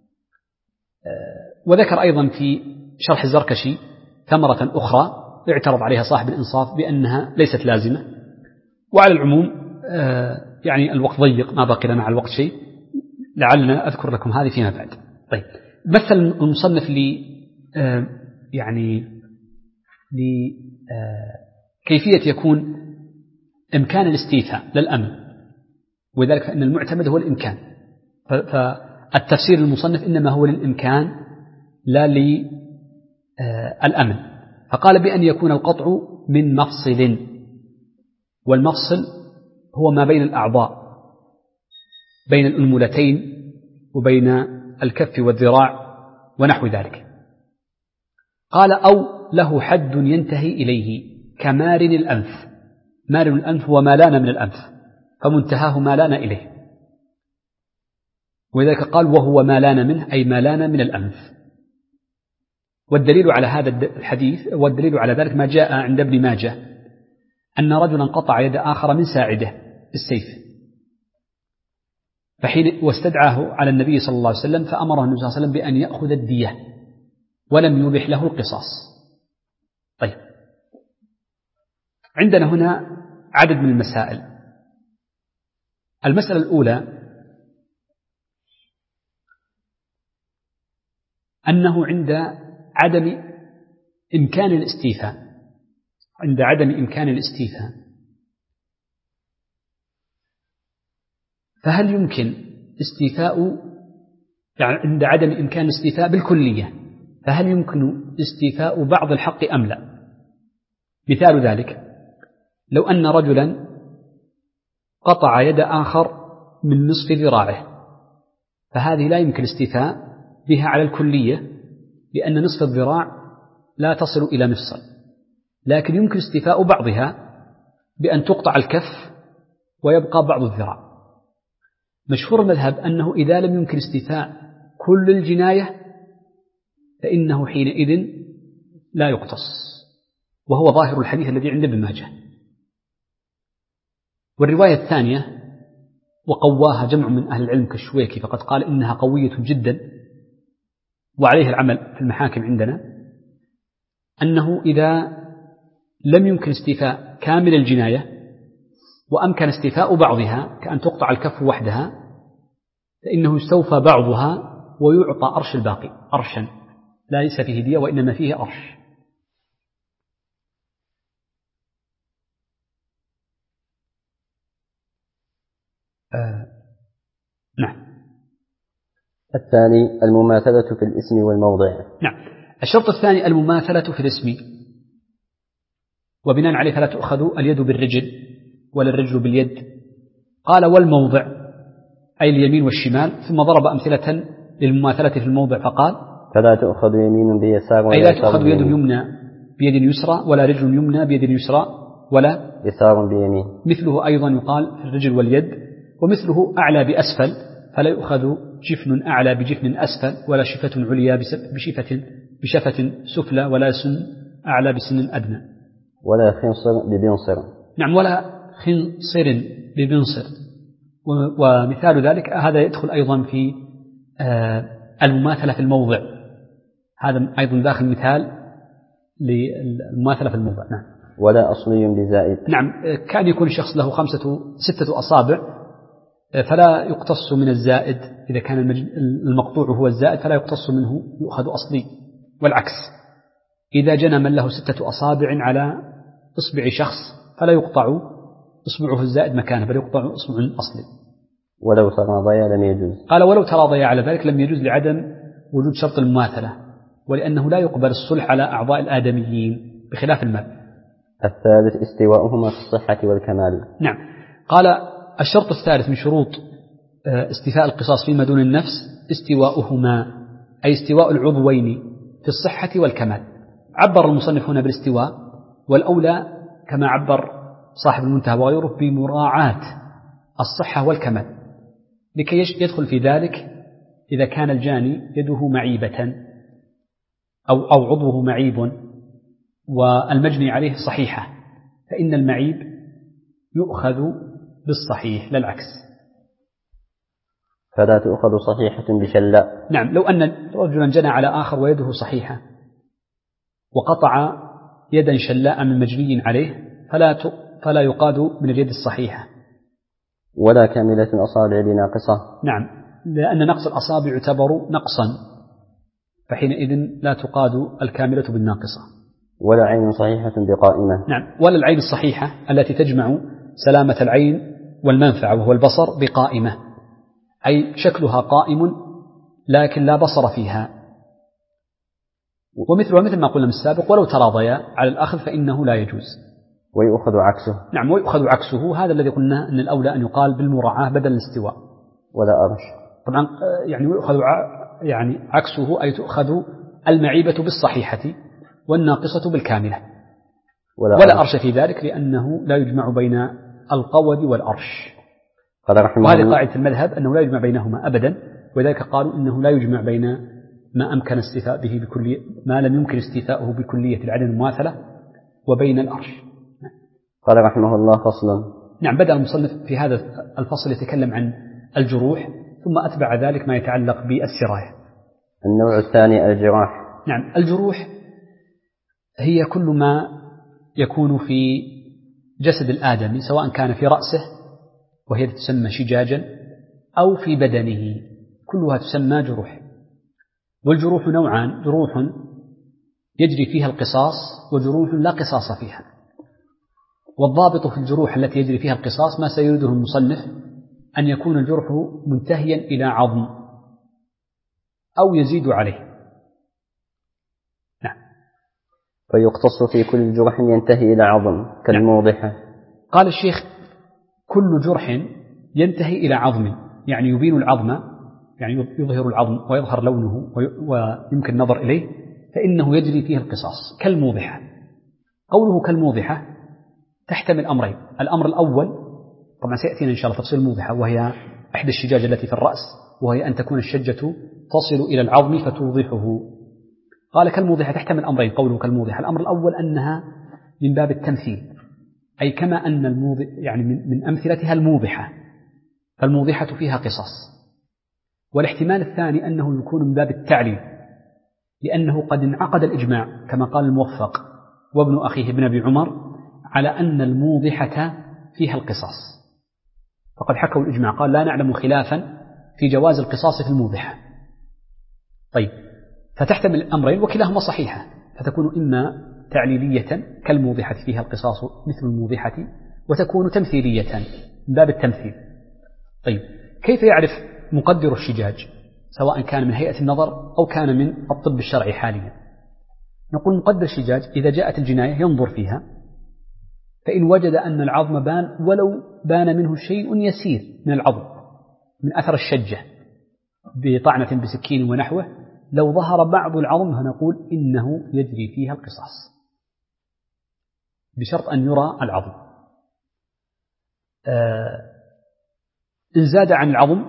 وذكر أيضا في شرح الزركشي ثمرة أخرى اعترض عليها صاحب الإنصاف بأنها ليست لازمة. وعلى العموم يعني الوقت ضيق، ما بقي لنا على الوقت شيء، لعلنا أذكر لكم هذه فيما بعد. طيب، مثل المصنف لكيفية يكون إمكان الاستيفاء للأمن، وذلك فإن المعتمد هو الإمكان، فالتفسير المصنف إنما هو للإمكان لا للأمن. فقال بأن يكون القطع من مفصل، والمفصل هو ما بين الأعضاء، بين الأنملتين وبين الكف والذراع ونحو ذلك. قال أو له حد ينتهي إليه كمارن الأنف. مارن الأنف هو ما لان من الأنف، فمنتهاه ما لان إليه، ولذلك قال وهو ما لان منه أي ما لان من الأنف. والدليل على هذا الحديث والدليل على ذلك ما جاء عند ابن ماجه أن رجلا قطع يد آخر من ساعده بالسيف، واستدعاه على النبي صلى الله عليه وسلم، فأمره النبي صلى الله عليه وسلم بأن يأخذ الدية ولم يبح له القصاص. طيب، عندنا هنا عدد من المسائل. المسألة الأولى أنه عند عدم إمكان الاستيفاء، فهل يمكن استيفاء، يعني عند عدم إمكان الاستيفاء بالكلية، فهل يمكن استيفاء بعض الحق أم لا؟ مثال ذلك لو أن رجلا قطع يد آخر من نصف ذراعه، فهذه لا يمكن استيفاء بها على الكلية، لأن نصف الذراع لا تصل إلى مفصل، لكن يمكن استيفاء بعضها بأن تقطع الكف ويبقى بعض الذراع. مشهور المذهب أنه إذا لم يمكن استيفاء كل الجناية فإنه حينئذ لا يقتص، وهو ظاهر الحديث الذي عند ابن ماجه. والرواية الثانية وقواها جمع من أهل العلم كالشويكي، فقد قال إنها قوية جدا وعليه العمل في المحاكم عندنا، أنه إذا لم يمكن استيفاء كامل الجناية وأمكن استيفاء بعضها كأن تقطع الكف وحدها، فإنه يستوفى بعضها ويعطى أرش الباقي، أرشا ليس فيه دية وإنما فيه أرش. نعم. الثاني المماثلة في الاسم والموضع. نعم. الشرط الثاني المماثلة في الاسم، وبناء عليه فلا تؤخذ اليد بالرجل ولا الرجل باليد. قال والموضع أي اليمين والشمال، ثم ضرب أمثلة للمماثلة في الموضع فقال فلا تؤخذ يمين بيسار، أي لا تؤخذ يد يمنى بيد يسرى ولا رجل يمنى بيد يسرى ولا يسار بيمين. مثله أيضا يقال في الرجل واليد، ومثله أعلى بأسفل، فلا يؤخذ جفن أعلى بجفن أسفل ولا شفة عليا بشفة سفلى ولا سن أعلى بسن أدنى ولا خنصر ببنصر. نعم، ولا خنصر ببنصر. ومثال ذلك هذا يدخل أيضا في المماثلة في الموضع، هذا أيضا داخل مثال للمماثلة في الموضع. نعم. ولا أصلي بزائد. نعم، كان يكون الشخص له 6 أصابع فلا يقتص من الزائد، إذا كان المقطوع هو الزائد فلا يقتص منه، يؤخذ أصلي. والعكس، إذا جنى من له 6 أصابع على إصبع شخص فلا يقطع إصبعه الزائد مكانه بل يقطع إصبع أصلي. ولو تراضيا لم يجوز. قال ولو تراضيا على ذلك لم يجوز لعدم وجود شرط المماثلة، ولأنه لا يقبل الصلح على أعضاء الآدميين بخلاف المال. الثالث استواؤهما في الصحة والكمال. نعم. قال الشرط الثالث من شروط استيفاء القصاص فيما دون النفس استواؤهما، أي استواء العضوين في الصحة والكمال. عبر المصنف هنا بالاستواء، والأولى كما عبر صاحب المنتهى وغيره بمراعاة الصحة والكمال، لكي يدخل في ذلك إذا كان الجاني يده معيبة أو عضوه معيب والمجني عليه صحيحة، فإن المعيب يؤخذ بالصحيح لا العكس. فلا تؤخذ صحيحة بشلاء. نعم، لو أن رجلا جنى على آخر ويده صحيحة وقطع يدا شلاء من مجني عليه فلا يقاد من اليد الصحيحة. ولا كاملة الأصابع بناقصة. نعم، لأن نقص الأصابع يعتبر نقصا، فحينئذ لا تقاد الكاملة بالناقصة. ولا عين صحيحة بقائمة. نعم، ولا العين الصحيحة التي تجمع سلامة العين والمنفعة وهو البصر بقائمة، أي شكلها قائم لكن لا بصر فيها. ومثل ما قلنا من السابق ولو تراضيا على الأخذ فإنه لا يجوز. ويؤخذ عكسه. نعم، ويؤخذ عكسه، هذا الذي قلنا أن الأولى أن يقال بالمراعاة بدل الاستواء. ولا أرش. طبعا يعني ويؤخذ عكسه، أي تؤخذ المعيبة بالصحيحة والناقصة بالكاملة. ولا أرش في ذلك، لأنه لا يجمع بين القود والأرش. وهذه قاعدة المذهب أنه لا يجمع بينهما أبدا، وذلك قالوا إنه لا يجمع بين ما أمكن استيفاء به بكلية ما لم يمكن استيفاؤه بكلية العدم المماثلة وبين الأرش. قال رحمه الله فصلا. نعم، بدأ المصنف في هذا الفصل يتكلم عن الجروح، ثم أتبع ذلك ما يتعلق بالسراية. النوع الثاني الجراح. نعم، الجروح هي كل ما يكون في جسد الآدمي، سواء كان في رأسه وهي تسمى شجاجا أو في بدنه، كلها تسمى جروح. والجروح نوعان: جروح يجري فيها القصاص وجروح لا قصاص فيها. والضابط في الجروح التي يجري فيها القصاص ما سيريده المصنف أن يكون الجرح منتهيا إلى عظم أو يزيد عليه. نعم. فيقتص في كل جرح ينتهي إلى عظم كالموضحة. نعم. قال الشيخ: كل جرح ينتهي إلى عظم، يعني يبين العظم، يعني يظهر العظم ويظهر لونه ويمكن النظر إليه، فإنه يجري فيه القصاص كالموضحة. قوله كالموضحة تحتمل أمرين: الأمر الأول طبعا سيأتينا إن شاء الله تفصيل الموضحة، وهي إحدى الشجاج التي في الرأس، وهي أن تكون الشجة تصل إلى العظم فتوضحه. قال كالموضحة تحتمل أمرين. قوله كالموضحة، الأمر الأول أنها من باب التمثيل، أي كما أن الموضح يعني من أمثلتها الموضحة، فالموضحة فيها قصاص. والاحتمال الثاني أنه يكون من باب التعليل، لأنه قد انعقد الإجماع كما قال الموفق وابن أخيه ابن أبي عمر على أن الموضحة فيها القصاص، فقد حكوا الإجماع، قال لا نعلم خلافا في جواز القصاص في الموضحة. طيب، فتحتمل الأمرين وكلاهما صحيحة، فتكون إما تعليلية كالموضحة فيها القصاص مثل الموضحة، وتكون تمثيلية من باب التمثيل. طيب، كيف يعرف مقدر الشجاج سواء كان من هيئة النظر أو كان من الطب الشرعي حاليا؟ نقول مقدر الشجاج إذا جاءت الجناية ينظر فيها، فإن وجد أن العظم بان ولو بان منه شيء يسير من العظم من أثر الشجة بطعنة بسكين ونحوه، لو ظهر بعض العظم فنقول إنه يجري فيها القصاص بشرط أن يرى العظم. إن زاد عن العظم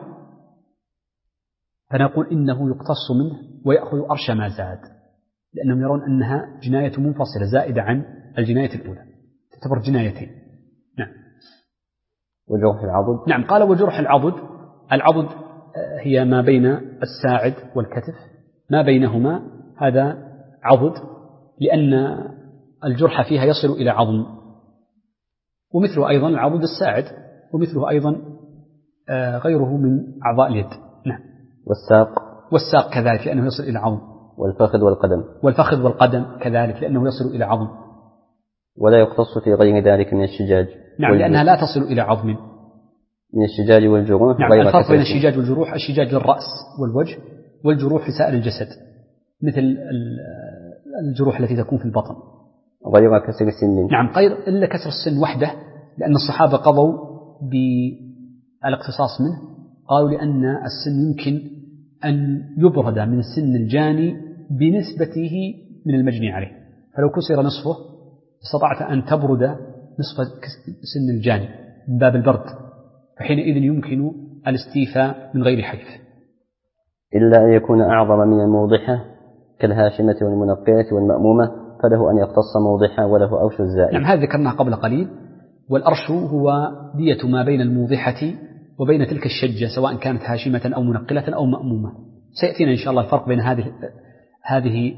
فنقول إنه يقتص منه ويأخذ أرش ما زاد، لأنهم يرون أنها جناية منفصلة زائدة عن الجناية الأولى، تعتبر جنايتين. نعم. وجرح العضد. نعم، قال وجرح العضد. العضد هي ما بين الساعد والكتف، ما بينهما هذا عضد، لأن الجرح فيها يصل إلى عظم، ومثله أيضا العضد الساعد، ومثله أيضا غيره من أعضاء اليد. نعم. والساق كذلك لأنه يصل إلى عظم. والفخذ والقدم كذلك لأنه يصل إلى عظم. ولا يقتص في غير ذلك من الشجاج. نعم، لأنها لا تصل إلى عظم. من الشجاج والجروح. نعم، الفرق بين الشجاج والجروح: الشجاج للرأس والوجه، والجروح لسائر الجسد مثل الجروح التي تكون في البطن غير كسر السن. نعم، غير إلا كسر السن وحده، لأن الصحابة قضوا بالاقتصاص منه، قالوا لأن السن يمكن أن يبرد من سن الجاني بنسبته من المجني عليه، فلو كسر نصفه استطعت أن تبرد نصف سن الجاني من باب البرد، فحينئذ يمكن الاستيفاء من غير حيف، إلا أن يكون أعظم من الموضحة كالهاشمة والمنقية والمأمومة، فله أن يقتص موضحة وله أرش الزائد. نعم، هذا ذكرناه قبل قليل. والأرش هو دية ما بين الموضحة وبين تلك الشجة، سواء كانت هاشمة أو منقلة أو مأمومة. سيأتينا إن شاء الله الفرق بين هذه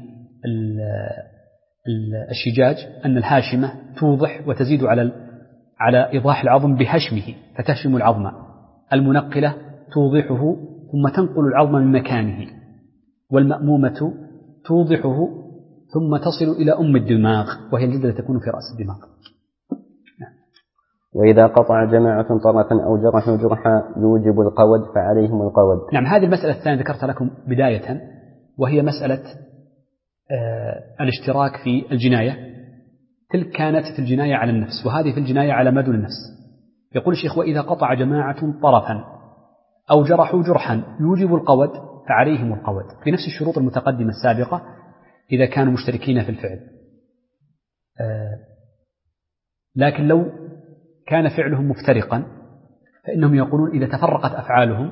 الشجاج، أن الهاشمة توضح وتزيد على إيضاح العظم بهشمه فتهشم العظم، المنقلة توضحه ثم تنقل العظم من مكانه، والمأمومة توضحه ثم تصل إلى أم الدماغ وهي الجلدة التي تكون في رأس الدماغ. وإذا قطع جماعة طرفا أو جرحوا جرحا يوجب القود فعليهم القود. نعم، هذه المسألة الثانية ذكرت لكم بداية، وهي مسألة الاشتراك في الجناية. تلك كانت في الجناية على النفس، وهذه في الجناية على ما دون النفس. يقول الشيخ: وإذا قطع جماعة طرفا أو جرحوا جرحا يوجب القود فعليهم القود، بنفس الشروط المتقدمة السابقة إذا كانوا مشتركين في الفعل. لكن لو كان فعلهم مفترقا فإنهم يقولون إذا تفرقت أفعالهم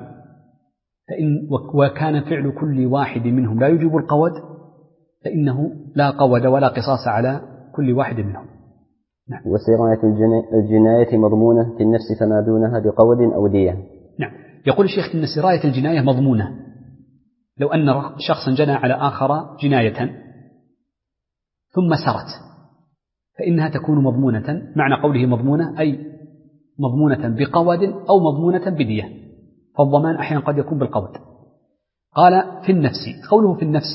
وكان فعل كل واحد منهم لا يوجب القود فإنه لا قود ولا قصاص على كل واحد منهم. نعم. وسراية الجناية مضمونة في النفس فما دونها بقود أو دية. نعم، يقول الشيخ إن سراية الجناية مضمونة. لو أن شخصا جنى على آخر جناية ثم سرت فإنها تكون مضمونة. معنى قوله مضمونة أي مضمونة بقود أو مضمونة بدية، فالضمان أحيانا قد يكون بالقود. قال في النفس، قوله في النفس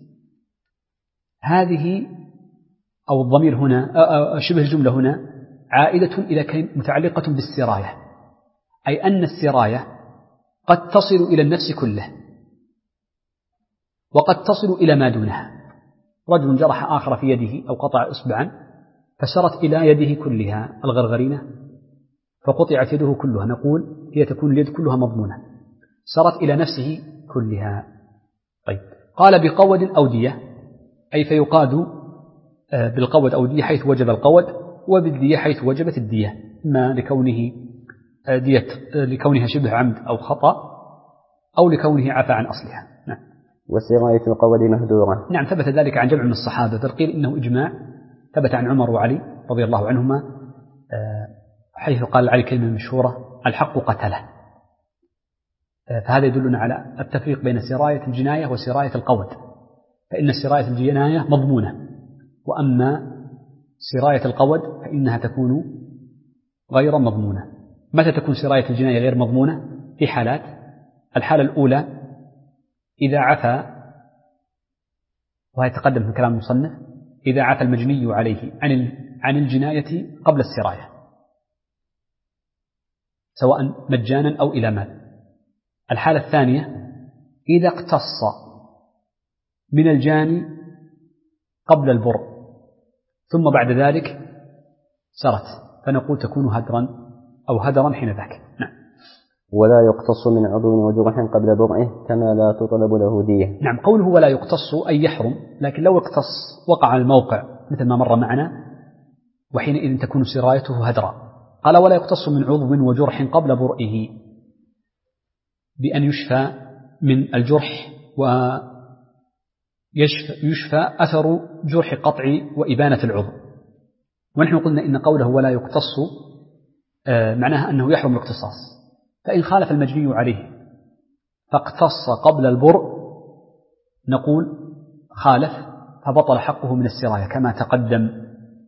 هذه أو الضمير هنا شبه الجملة هنا عائدة إلى متعلقة بالسراية، أي أن السراية قد تصل إلى النفس كله وقد تصل إلى ما دونها. رجل جرح آخر في يده أو قطع إصبعا فسرت إلى يده كلها الغرغرينة فقطعت يده كلها، نقول هي تكون اليد كلها مضمونة، سرت إلى نفسه كلها. طيب قال بقود أو دية، أي فيقاد بالقود أو دية حيث وجب القود، وبالدية حيث وجبت الدية، إما لكونها شبه عمد أو خطأ أو لكونه عفى عن أصلها. نعم. وسراية القود مهدورة. نعم، ثبت ذلك عن جمع من الصحابة، بل قيل إنه إجماع ثبت عن عمر وعلي رضي الله عنهما، حيث قال علي كلمة مشهورة: الحق قتله. فهذا يدلنا على التفريق بين سراية الجناية وسراية القود، فإن سراية الجناية مضمونة، وأما سراية القود فإنها تكون غير مضمونة. متى تكون سراية الجناية غير مضمونة؟ في حالات: الحالة الأولى إذا عفى، وهي تقدم في كلام المصنف، إذا عفى المجني عليه عن الجناية قبل السراية، سواء مجانا أو إلى مال. الحالة الثانية إذا اقتص من الجاني قبل البر ثم بعد ذلك سرت، فنقول تكون هدرا أو هدرا حين ذاك. نعم. ولا يقتص من عضو وجرح قبل برئه كما لا تطلب له دية. نعم، قوله ولا يقتص أي يحرم، لكن لو اقتص وقع على الموقع مثل ما مر معنا، وحينئذ تكون سرايته هدرا. قال ولا يقتص من عضو وجرح قبل برئه، بأن يشفى من الجرح ويشفى أثر جرح قطع وإبانة العضو. ونحن قلنا إن قوله ولا يقتص معناها أنه يحرم الاقتصاص، فإن خالف المجني عليه فاقتص قبل البرء نقول خالف فبطل حقه من السراية كما تقدم.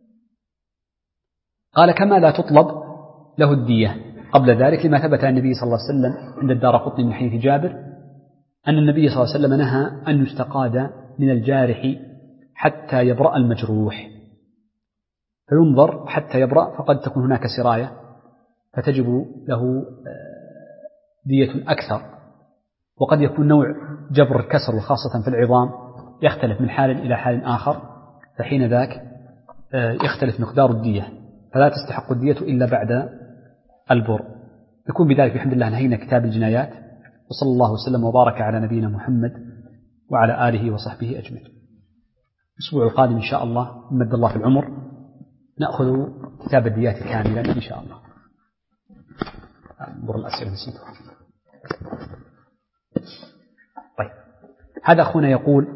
قال كما لا تطلب له الدية قبل ذلك، لما ثبت عن النبي صلى الله عليه وسلم عند الدارقطني من حديث جابر أن النبي صلى الله عليه وسلم نهى أن يستقاد من الجارح حتى يبرأ المجروح، فينظر حتى يبرأ، فقد تكون هناك سراية فتجب له دية أكثر، وقد يكون نوع جبر الكسر وخاصة في العظام يختلف من حال إلى حال آخر، فحين ذاك يختلف مقدار الدية، فلا تستحق الدية إلا بعد البر. يكون بذلك بحمد الله نهينا كتاب الجنايات، وصلى الله وسلم وبارك على نبينا محمد وعلى آله وصحبه أجمعين. الأسبوع القادم إن شاء الله مد الله في العمر نأخذ كتاب الديات كاملا إن شاء الله. انظر الأسئلة نسيتها. طيب، هذا أخونا يقول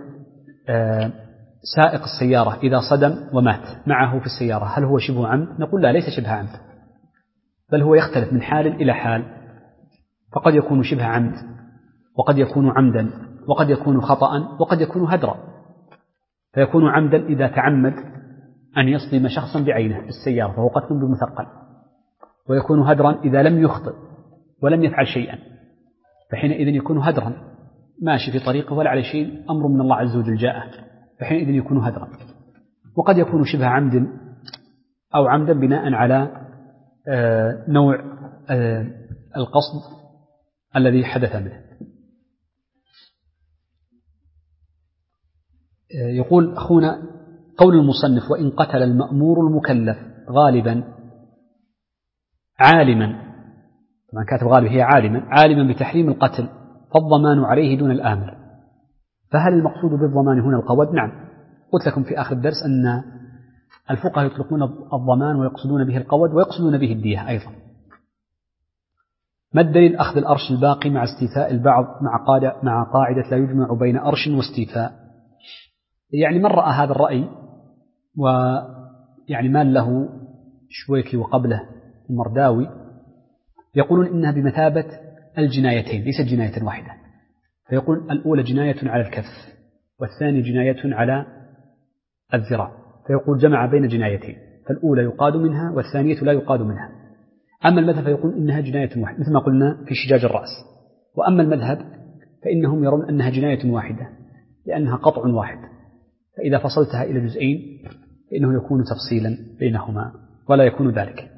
سائق السيارة إذا صدم ومات معه في السيارة هل هو شبه عمد؟ نقول لا، ليس شبه عمد، بل هو يختلف من حال إلى حال، فقد يكون شبه عمد وقد يكون عمدا وقد يكون خطأ وقد يكون هدرا. فيكون عمدا إذا تعمد أن يصدم شخصا بعينه بالسيارة فهو قتل بمثقل، ويكون هدرا إذا لم يخطئ ولم يفعل شيئا، فحينئذ يكون هدرا ماشي في طريقه ولا عليه شيء، أمر من الله عز وجل جاءه، فحينئذ يكون هدرا. وقد يكون شبه عمد أو عمدا بناء على نوع القصد الذي حدث منه. يقول أخونا قول المصنف وإن قتل المأمور المكلف غالبا عالما، طبعا كاتب غالب هي عالما بتحريم القتل فالضمان عليه دون الآمر، فهل المقصود بالضمان هنا القود؟ نعم، قلت لكم في آخر الدرس أن الفقهاء يطلقون الضمان ويقصدون به القود ويقصدون به الدية أيضا. ما الدليل أخذ الأرش الباقي مع استيفاء البعض مع قاعدة لا يجمع بين أرش واستيفاء؟ يعني من رأى هذا الرأي ويعني مال له شويكي وقبله المرداوي يقولون إنها بمثابة الجنايتين ليست جناية واحدة، فيقول الأولى جناية على الكف والثاني جناية على الذراع، فيقول جمع بين جنايتين، فالأولى يقاد منها والثانية لا يقاد منها. أما المذهب فيقول إنها جناية واحدة مثل ما قلنا في شجاج الرأس، وأما المذهب فإنهم يرون أنها جناية واحدة لأنها قطع واحد، فإذا فصلتها إلى جزئين فإنه يكون تفصيلا بينهما ولا يكون ذلك.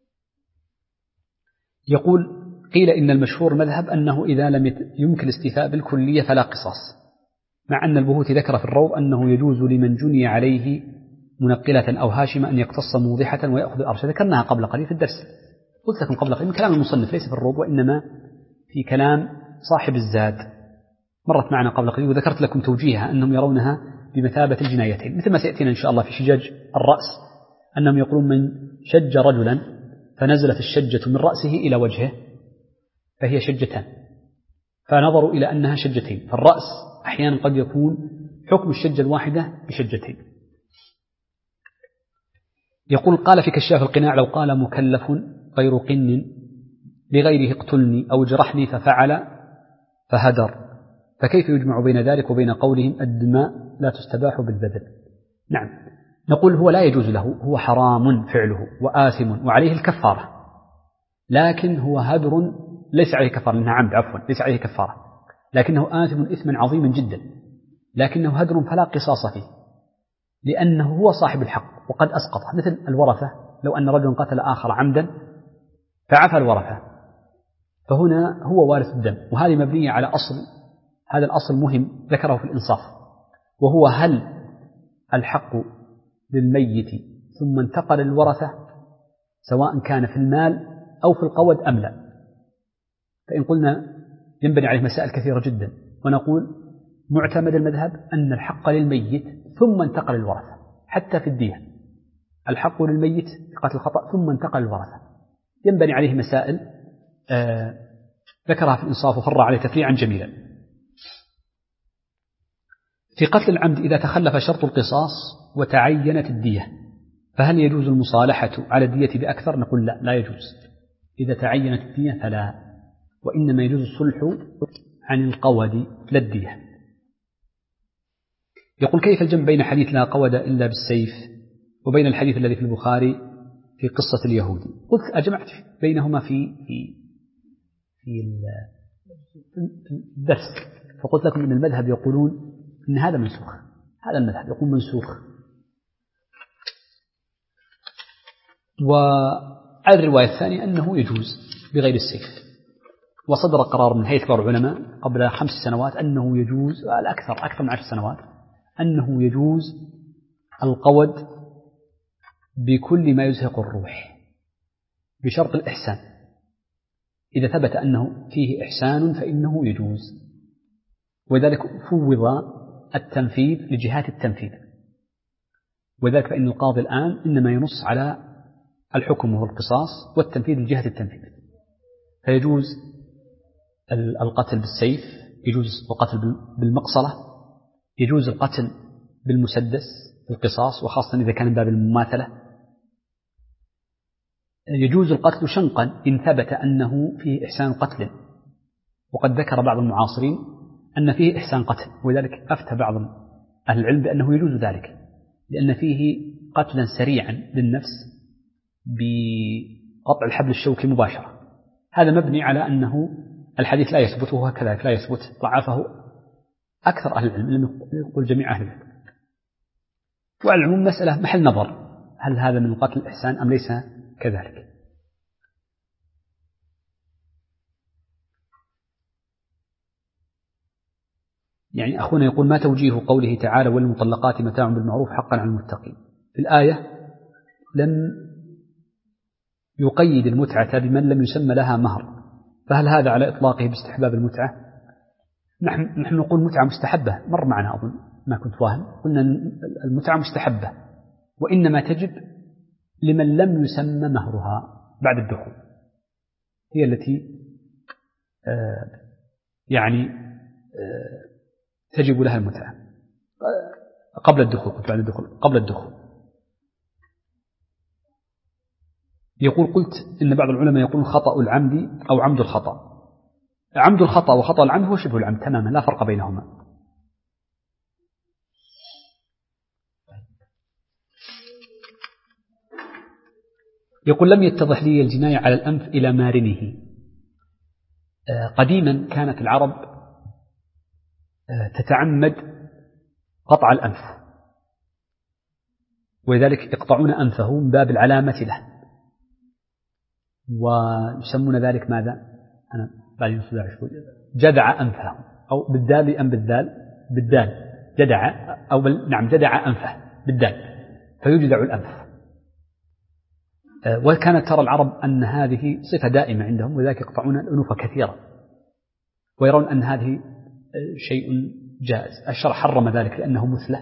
يقول قيل إن المشهور مذهب أنه إذا لم يمكن الاستيفاء بالكلية فلا قصاص، مع أن البهوتي ذكر في الروض أنه يجوز لمن جني عليه منقلة أو هاشمة أن يقتص موضحة ويأخذ الأرش. ذكرناها قبل قليل في الدرس، قلت لكم قبل قليل من كلام المصنف ليس في الروض وإنما في كلام صاحب الزاد، مرت معنا قبل قليل وذكرت لكم توجيهها أنهم يرونها بمثابة الجنايتين، مثل ما سيأتينا إن شاء الله في شجاج الرأس أنهم يقولون من شج رجلا فنزلت الشجة من رأسه إلى وجهه فهي شجتان، فنظروا إلى أنها شجتين، فالرأس أحيانا قد يكون حكم الشجة الواحدة بشجتين. يقول قال في كشاف القناع لو قال مكلف غير قن بغيره اقتلني أو اجرحني ففعل فهدر، فكيف يجمع بين ذلك وبين قولهم الدماء لا تستباح بالبذل؟ نعم، نقول هو لا يجوز له، هو حرام فعله وآثم وعليه الكفارة، لكن هو هدر ليس عليه كفارة لأنها عمد، عفوا ليس عليه كفارة، لكنه آثم إثما عظيما جدا، لكنه هدر فلا قصاص فيه لأنه هو صاحب الحق وقد أسقطه، مثل الورثة، لو أن رجل قتل آخر عمدا فعفى الورثة فهنا هو وارث الدم، وهذه مبنية على أصل، هذا الأصل مهم ذكره في الإنصاف، وهو هل الحق للميت ثم انتقل الورثة سواء كان في المال أو في القود أم لا. فإن قلنا ينبني عليه مسائل كثيرة جدا، ونقول معتمد المذهب أن الحق للميت ثم انتقل الورثة، حتى في الدية الحق للميت في قتل الخطأ ثم انتقل الورثة، ينبني عليه مسائل ذكرها في الإنصاف وفر عليه تفريعا جميلا. في قتل العمد إذا تخلف شرط القصاص وتعينت الدية فهل يجوز المصالحة على الدية بأكثر؟ نقول لا يجوز، إذا تعينت الدية فلا، وإنما يجوز الصلح عن القود لا الدية. يقول كيف الجمع بين حديث لا قود إلا بالسيف وبين الحديث الذي في البخاري في قصة اليهودي؟ قلت أجمعت بينهما في الدرس، فقلت لكم أن المذهب يقولون إن هذا منسوخ، هذا المذهب يقول منسوخ، وعلى الرواية الثانية أنه يجوز بغير السيف، وصدر قرار من هيئة كبار العلماء قبل 5 سنوات أنه يجوز، أكثر من 10 سنوات، أنه يجوز القود بكل ما يزهق الروح بشرط الإحسان، إذا ثبت أنه فيه إحسان فإنه يجوز، وذلك فوض التنفيذ لجهات التنفيذ، وذلك فإن القاضي الآن إنما ينص على الحكم وهو القصاص والتنفيذ لجهة التنفيذ، فيجوز القتل بالسيف، يجوز القتل بالمقصلة، يجوز القتل بالمسدس في القصاص وخاصة إذا كان من باب المماثلة، يجوز القتل شنقا إن ثبت أنه فيه إحسان قتل، وقد ذكر بعض المعاصرين أن فيه إحسان قتل، ولذلك أفتى بعض أهل العلم بأنه يجوز ذلك لأن فيه قتلا سريعا للنفس بقطع الحبل الشوكي مباشرة. هذا مبني على أنه الحديث لا يثبت، وهو كذلك لا يثبت، ضعفه أكثر أهل العلم، لم يقول جميع أهل العلم. وعلى العموم مسألة محل نظر، هل هذا من قتل الإحسان أم ليس كذلك؟ يعني أخونا يقول ما توجيه قوله تعالى والمطلقات متاع بالمعروف حقا على المتقين؟ في الآية لم يقيد المتعة بمن لم يسمى لها مهر، فهل هذا على إطلاقه باستحباب المتعة؟ نحن نقول متعة مستحبة، مر معنا أظن ما كنت فاهم، قلنا المتعة مستحبة وإنما تجب لمن لم يسمى مهرها بعد الدخول، هي التي تجب لها المتعة قبل الدخول، قلت بعد الدخول، قبل الدخول. يقول قلت إن بعض العلماء يقول خطأ العمد أو عمد الخطأ، عمد الخطأ وخطأ العمد هو شبه العمد تماما، لا فرق بينهما. يقول لم يتضح لي الجناية على الأنف إلى مارنه. قديما كانت العرب تتعمد قطع الأنف، ولذلك يقطعون أنفه من باب العلامة له، ويسمون ذلك ماذا؟ أنا بعدين جدع أنفه، أو بالدال أم بالدال جدع، أو نعم جدع أنفه بالدال، فيجدع الأنف. وكانت ترى العرب أن هذه صفة دائمة عندهم، ولذلك يقطعون الأنوف كثيرا ويرون أن هذه شيء جائز. الشرع حرم ذلك لأنه مثله،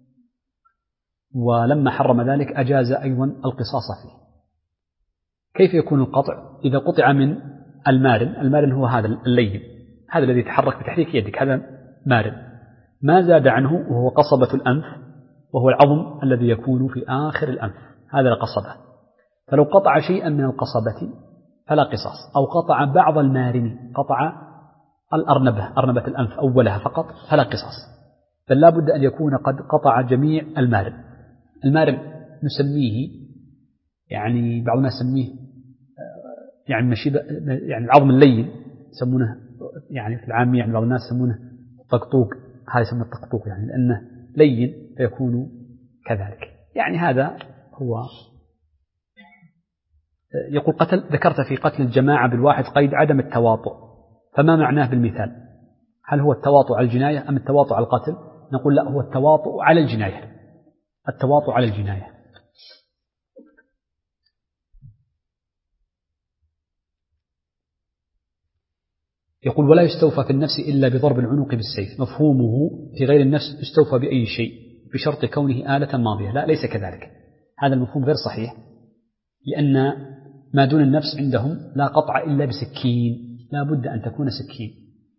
ولما حرم ذلك أجاز أيضا القصاص فيه. كيف يكون القطع؟ إذا قطع من المارن هو هذا اللين، هذا الذي يتحرك بتحريك يدك، هذا مارن. ما زاد عنه وهو قصبة الأنف، وهو العظم الذي يكون في آخر الأنف، هذا القصبة. فلو قطع شيئا من القصبة فلا قصاص، أو قطع بعض المارن، قطع أرنبة الأنف أولها فقط، فلا قصاص، بل لا بد أن يكون قد قطع جميع المارن نسميه، يعني بعض الناس يسميه يعني العظم اللين يسمونه، يعني في العامية يعني بعض الناس يسمونه طقطوق، هذا يسمونه الطقطوق يعني لأنه لين فيكون كذلك. يعني هذا هو. يقول ذكرت في قتل الجماعة بالواحد قيد عدم التواطؤ، فما معناه بالمثال؟ هل هو التواطؤ على الجناية أم التواطؤ على القتل؟ نقول لا، هو التواطؤ على الجناية، التواطؤ على الجناية. يقول ولا يستوفى في النفس إلا بضرب العنق بالسيف، مفهومه في غير النفس يستوفى بأي شيء بشرط كونه آلة ماضية. لا، ليس كذلك، هذا المفهوم غير صحيح، لأن ما دون النفس عندهم لا قطع إلا بسكين، لا بد أن تكون سكين.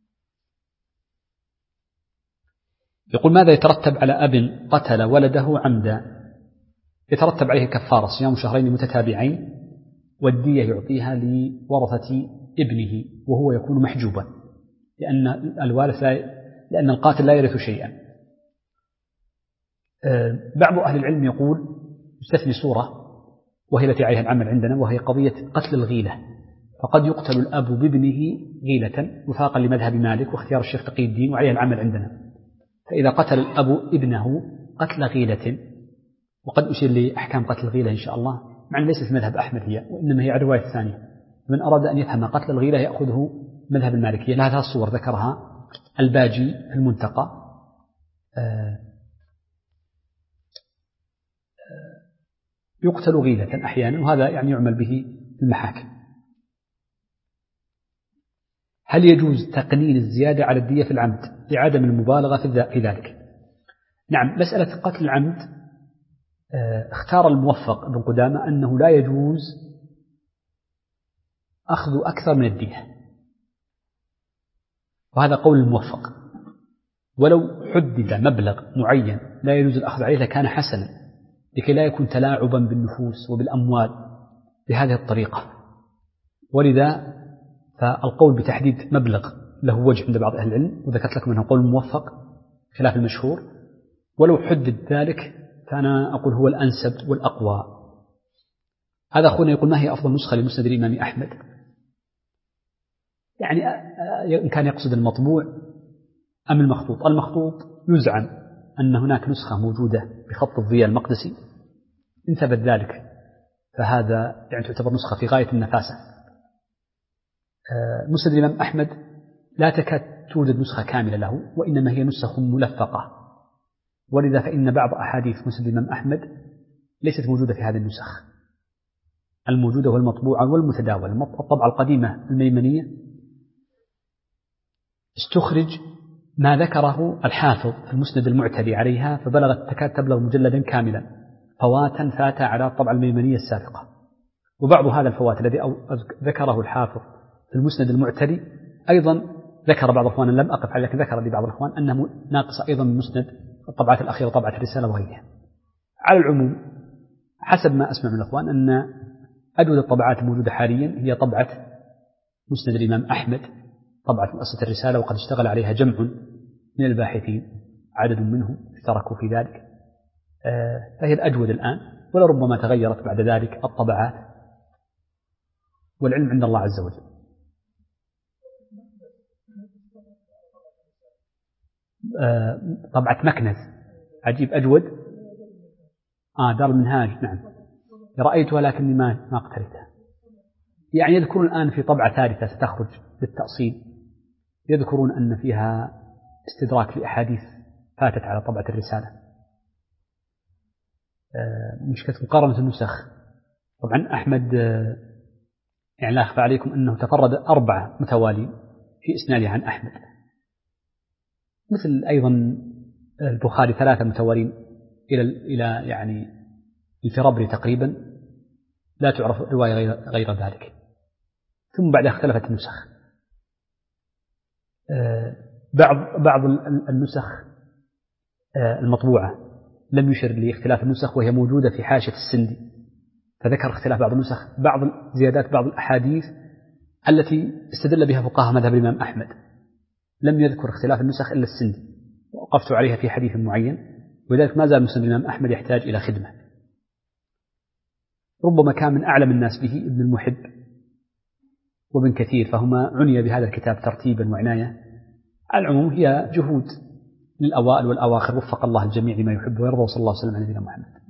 يقول ماذا يترتب على أب قتل ولده عمدا؟ يترتب عليه كفارة صيام شهرين متتابعين، والدية يعطيها لورثة ابنه وهو يكون محجوبا، لأن الوارث لأن القاتل لا يرث شيئا. بعض أهل العلم يقول يستثني صورة وهي التي عليها العمل عندنا، وهي قضية قتل الغيلة، فقد يقتل الأب بابنه غيلة وفاقا لمذهب مالك واختيار الشيخ تقي الدين، وعليها العمل عندنا. فإذا قتل الأب ابنه قتل غيلة، وقد أشير لأحكام قتل الغيلة إن شاء الله، مع أن ليست في مذهب أحمد هي، وإنما هي الرواية الثانية. من أراد أن يفهم قتل الغيلة يأخذه مذهب المالكية، لها الصور ذكرها الباجي في المنتقى. يقتل غيلة أحيانا، وهذا يعني يعمل به في المحاكم. هل يجوز تقنين الزيادة على الدية في العمد لعدم المبالغة في ذلك؟ نعم، مسألة قتل العمد اختار الموفق ابن قدامة أنه لا يجوز أخذ أكثر من الدية، وهذا قول الموفق، ولو حدد مبلغ معين لا يجوز الأخذ عليه لكان حسنا، لكي لا يكون تلاعبا بالنفوس وبالأموال بهذه الطريقة. ولذا فالقول بتحديد مبلغ له وجه عند بعض أهل العلم، وذكرت لكم أنه قول الموفق خلاف المشهور، ولو حدد ذلك فأنا أقول هو الأنسب والأقوى. هذا أخونا يقول ما هي أفضل نسخة لمسند الإمام أحمد؟ يعني إن كان يقصد المطبوع أم المخطوط. المخطوط يزعم أن هناك نسخة موجودة بخط الضياء المقدسي، إن ثبت ذلك فهذا يعني تعتبر نسخة في غاية النفاسة. مسند الإمام أحمد لا تكاد توجد نسخة كاملة له، وإنما هي نسخ ملفقة، ولذا فإن بعض أحاديث مسند الإمام أحمد ليست موجودة في هذه النسخ. الموجودة والمطبوعة والمتداولة. الطبعة القديمة الميمنية استخرج ما ذكره الحافظ في المسند المعتدي عليها، فبلغت تكاد تبلغ مجلدا كاملا فواتا فات على الطبعة الميمنية السابقة. وبعض هذا الفوات الذي ذكره الحافظ في المسند المعتدي أيضا ذكر بعض الأخوان، لم أقف عليه، لكن ذكر لي بعض الأخوان أنه ناقص أيضا من مسند الطبعات الأخيرة، طبعة الرسالة وغيرها. على العموم حسب ما أسمع من الأخوان أن أجود الطبعات الموجودة حاليا هي طبعة مسند الإمام أحمد طبعة مؤسسة الرسالة، وقد اشتغل عليها جمع من الباحثين عدد منهم اشتركوا في ذلك، فهي الأجود الآن، ولربما تغيرت بعد ذلك الطبعات، والعلم عند الله عز وجل. طبعة مكنز عجيب أجود. دار المنهاج، نعم رأيتها لكني ما اقتريتها. يعني يذكرون الآن في طبعة ثالثة ستخرج بالتأصيل، يذكرون أن فيها استدراك لأحاديث فاتت على طبعة الرسالة. مشكلة مقارنة النسخ. طبعا أحمد يعني لا أخفى عليكم أنه تفرد 4 متوالين في إسناده عن أحمد، مثل أيضا البخاري 3 متوالين إلى يعني الفرابري تقريبا، لا تعرف رواية غير ذلك. ثم بعدها اختلفت النسخ. بعض النسخ المطبوعة لم يشر لاختلاف النسخ، وهي موجودة في حاشية السندي، فذكر اختلاف بعض النسخ، بعض زيادات بعض الأحاديث التي استدل بها فقهاء مذهب الإمام أحمد، لم يذكر اختلاف النسخ إلا السندي، وقفت عليها في حديث معين، ولذلك ما زال مسند الإمام أحمد يحتاج إلى خدمة. ربما كان من أعلم الناس به ابن المحب وابن كثير، فهما عني بهذا الكتاب ترتيبا وعناية. على العموم هي جهود للأوائل والأواخر، وفق الله الجميع لما يحب ويرضى، وصلى الله وسلم على نبينا محمد.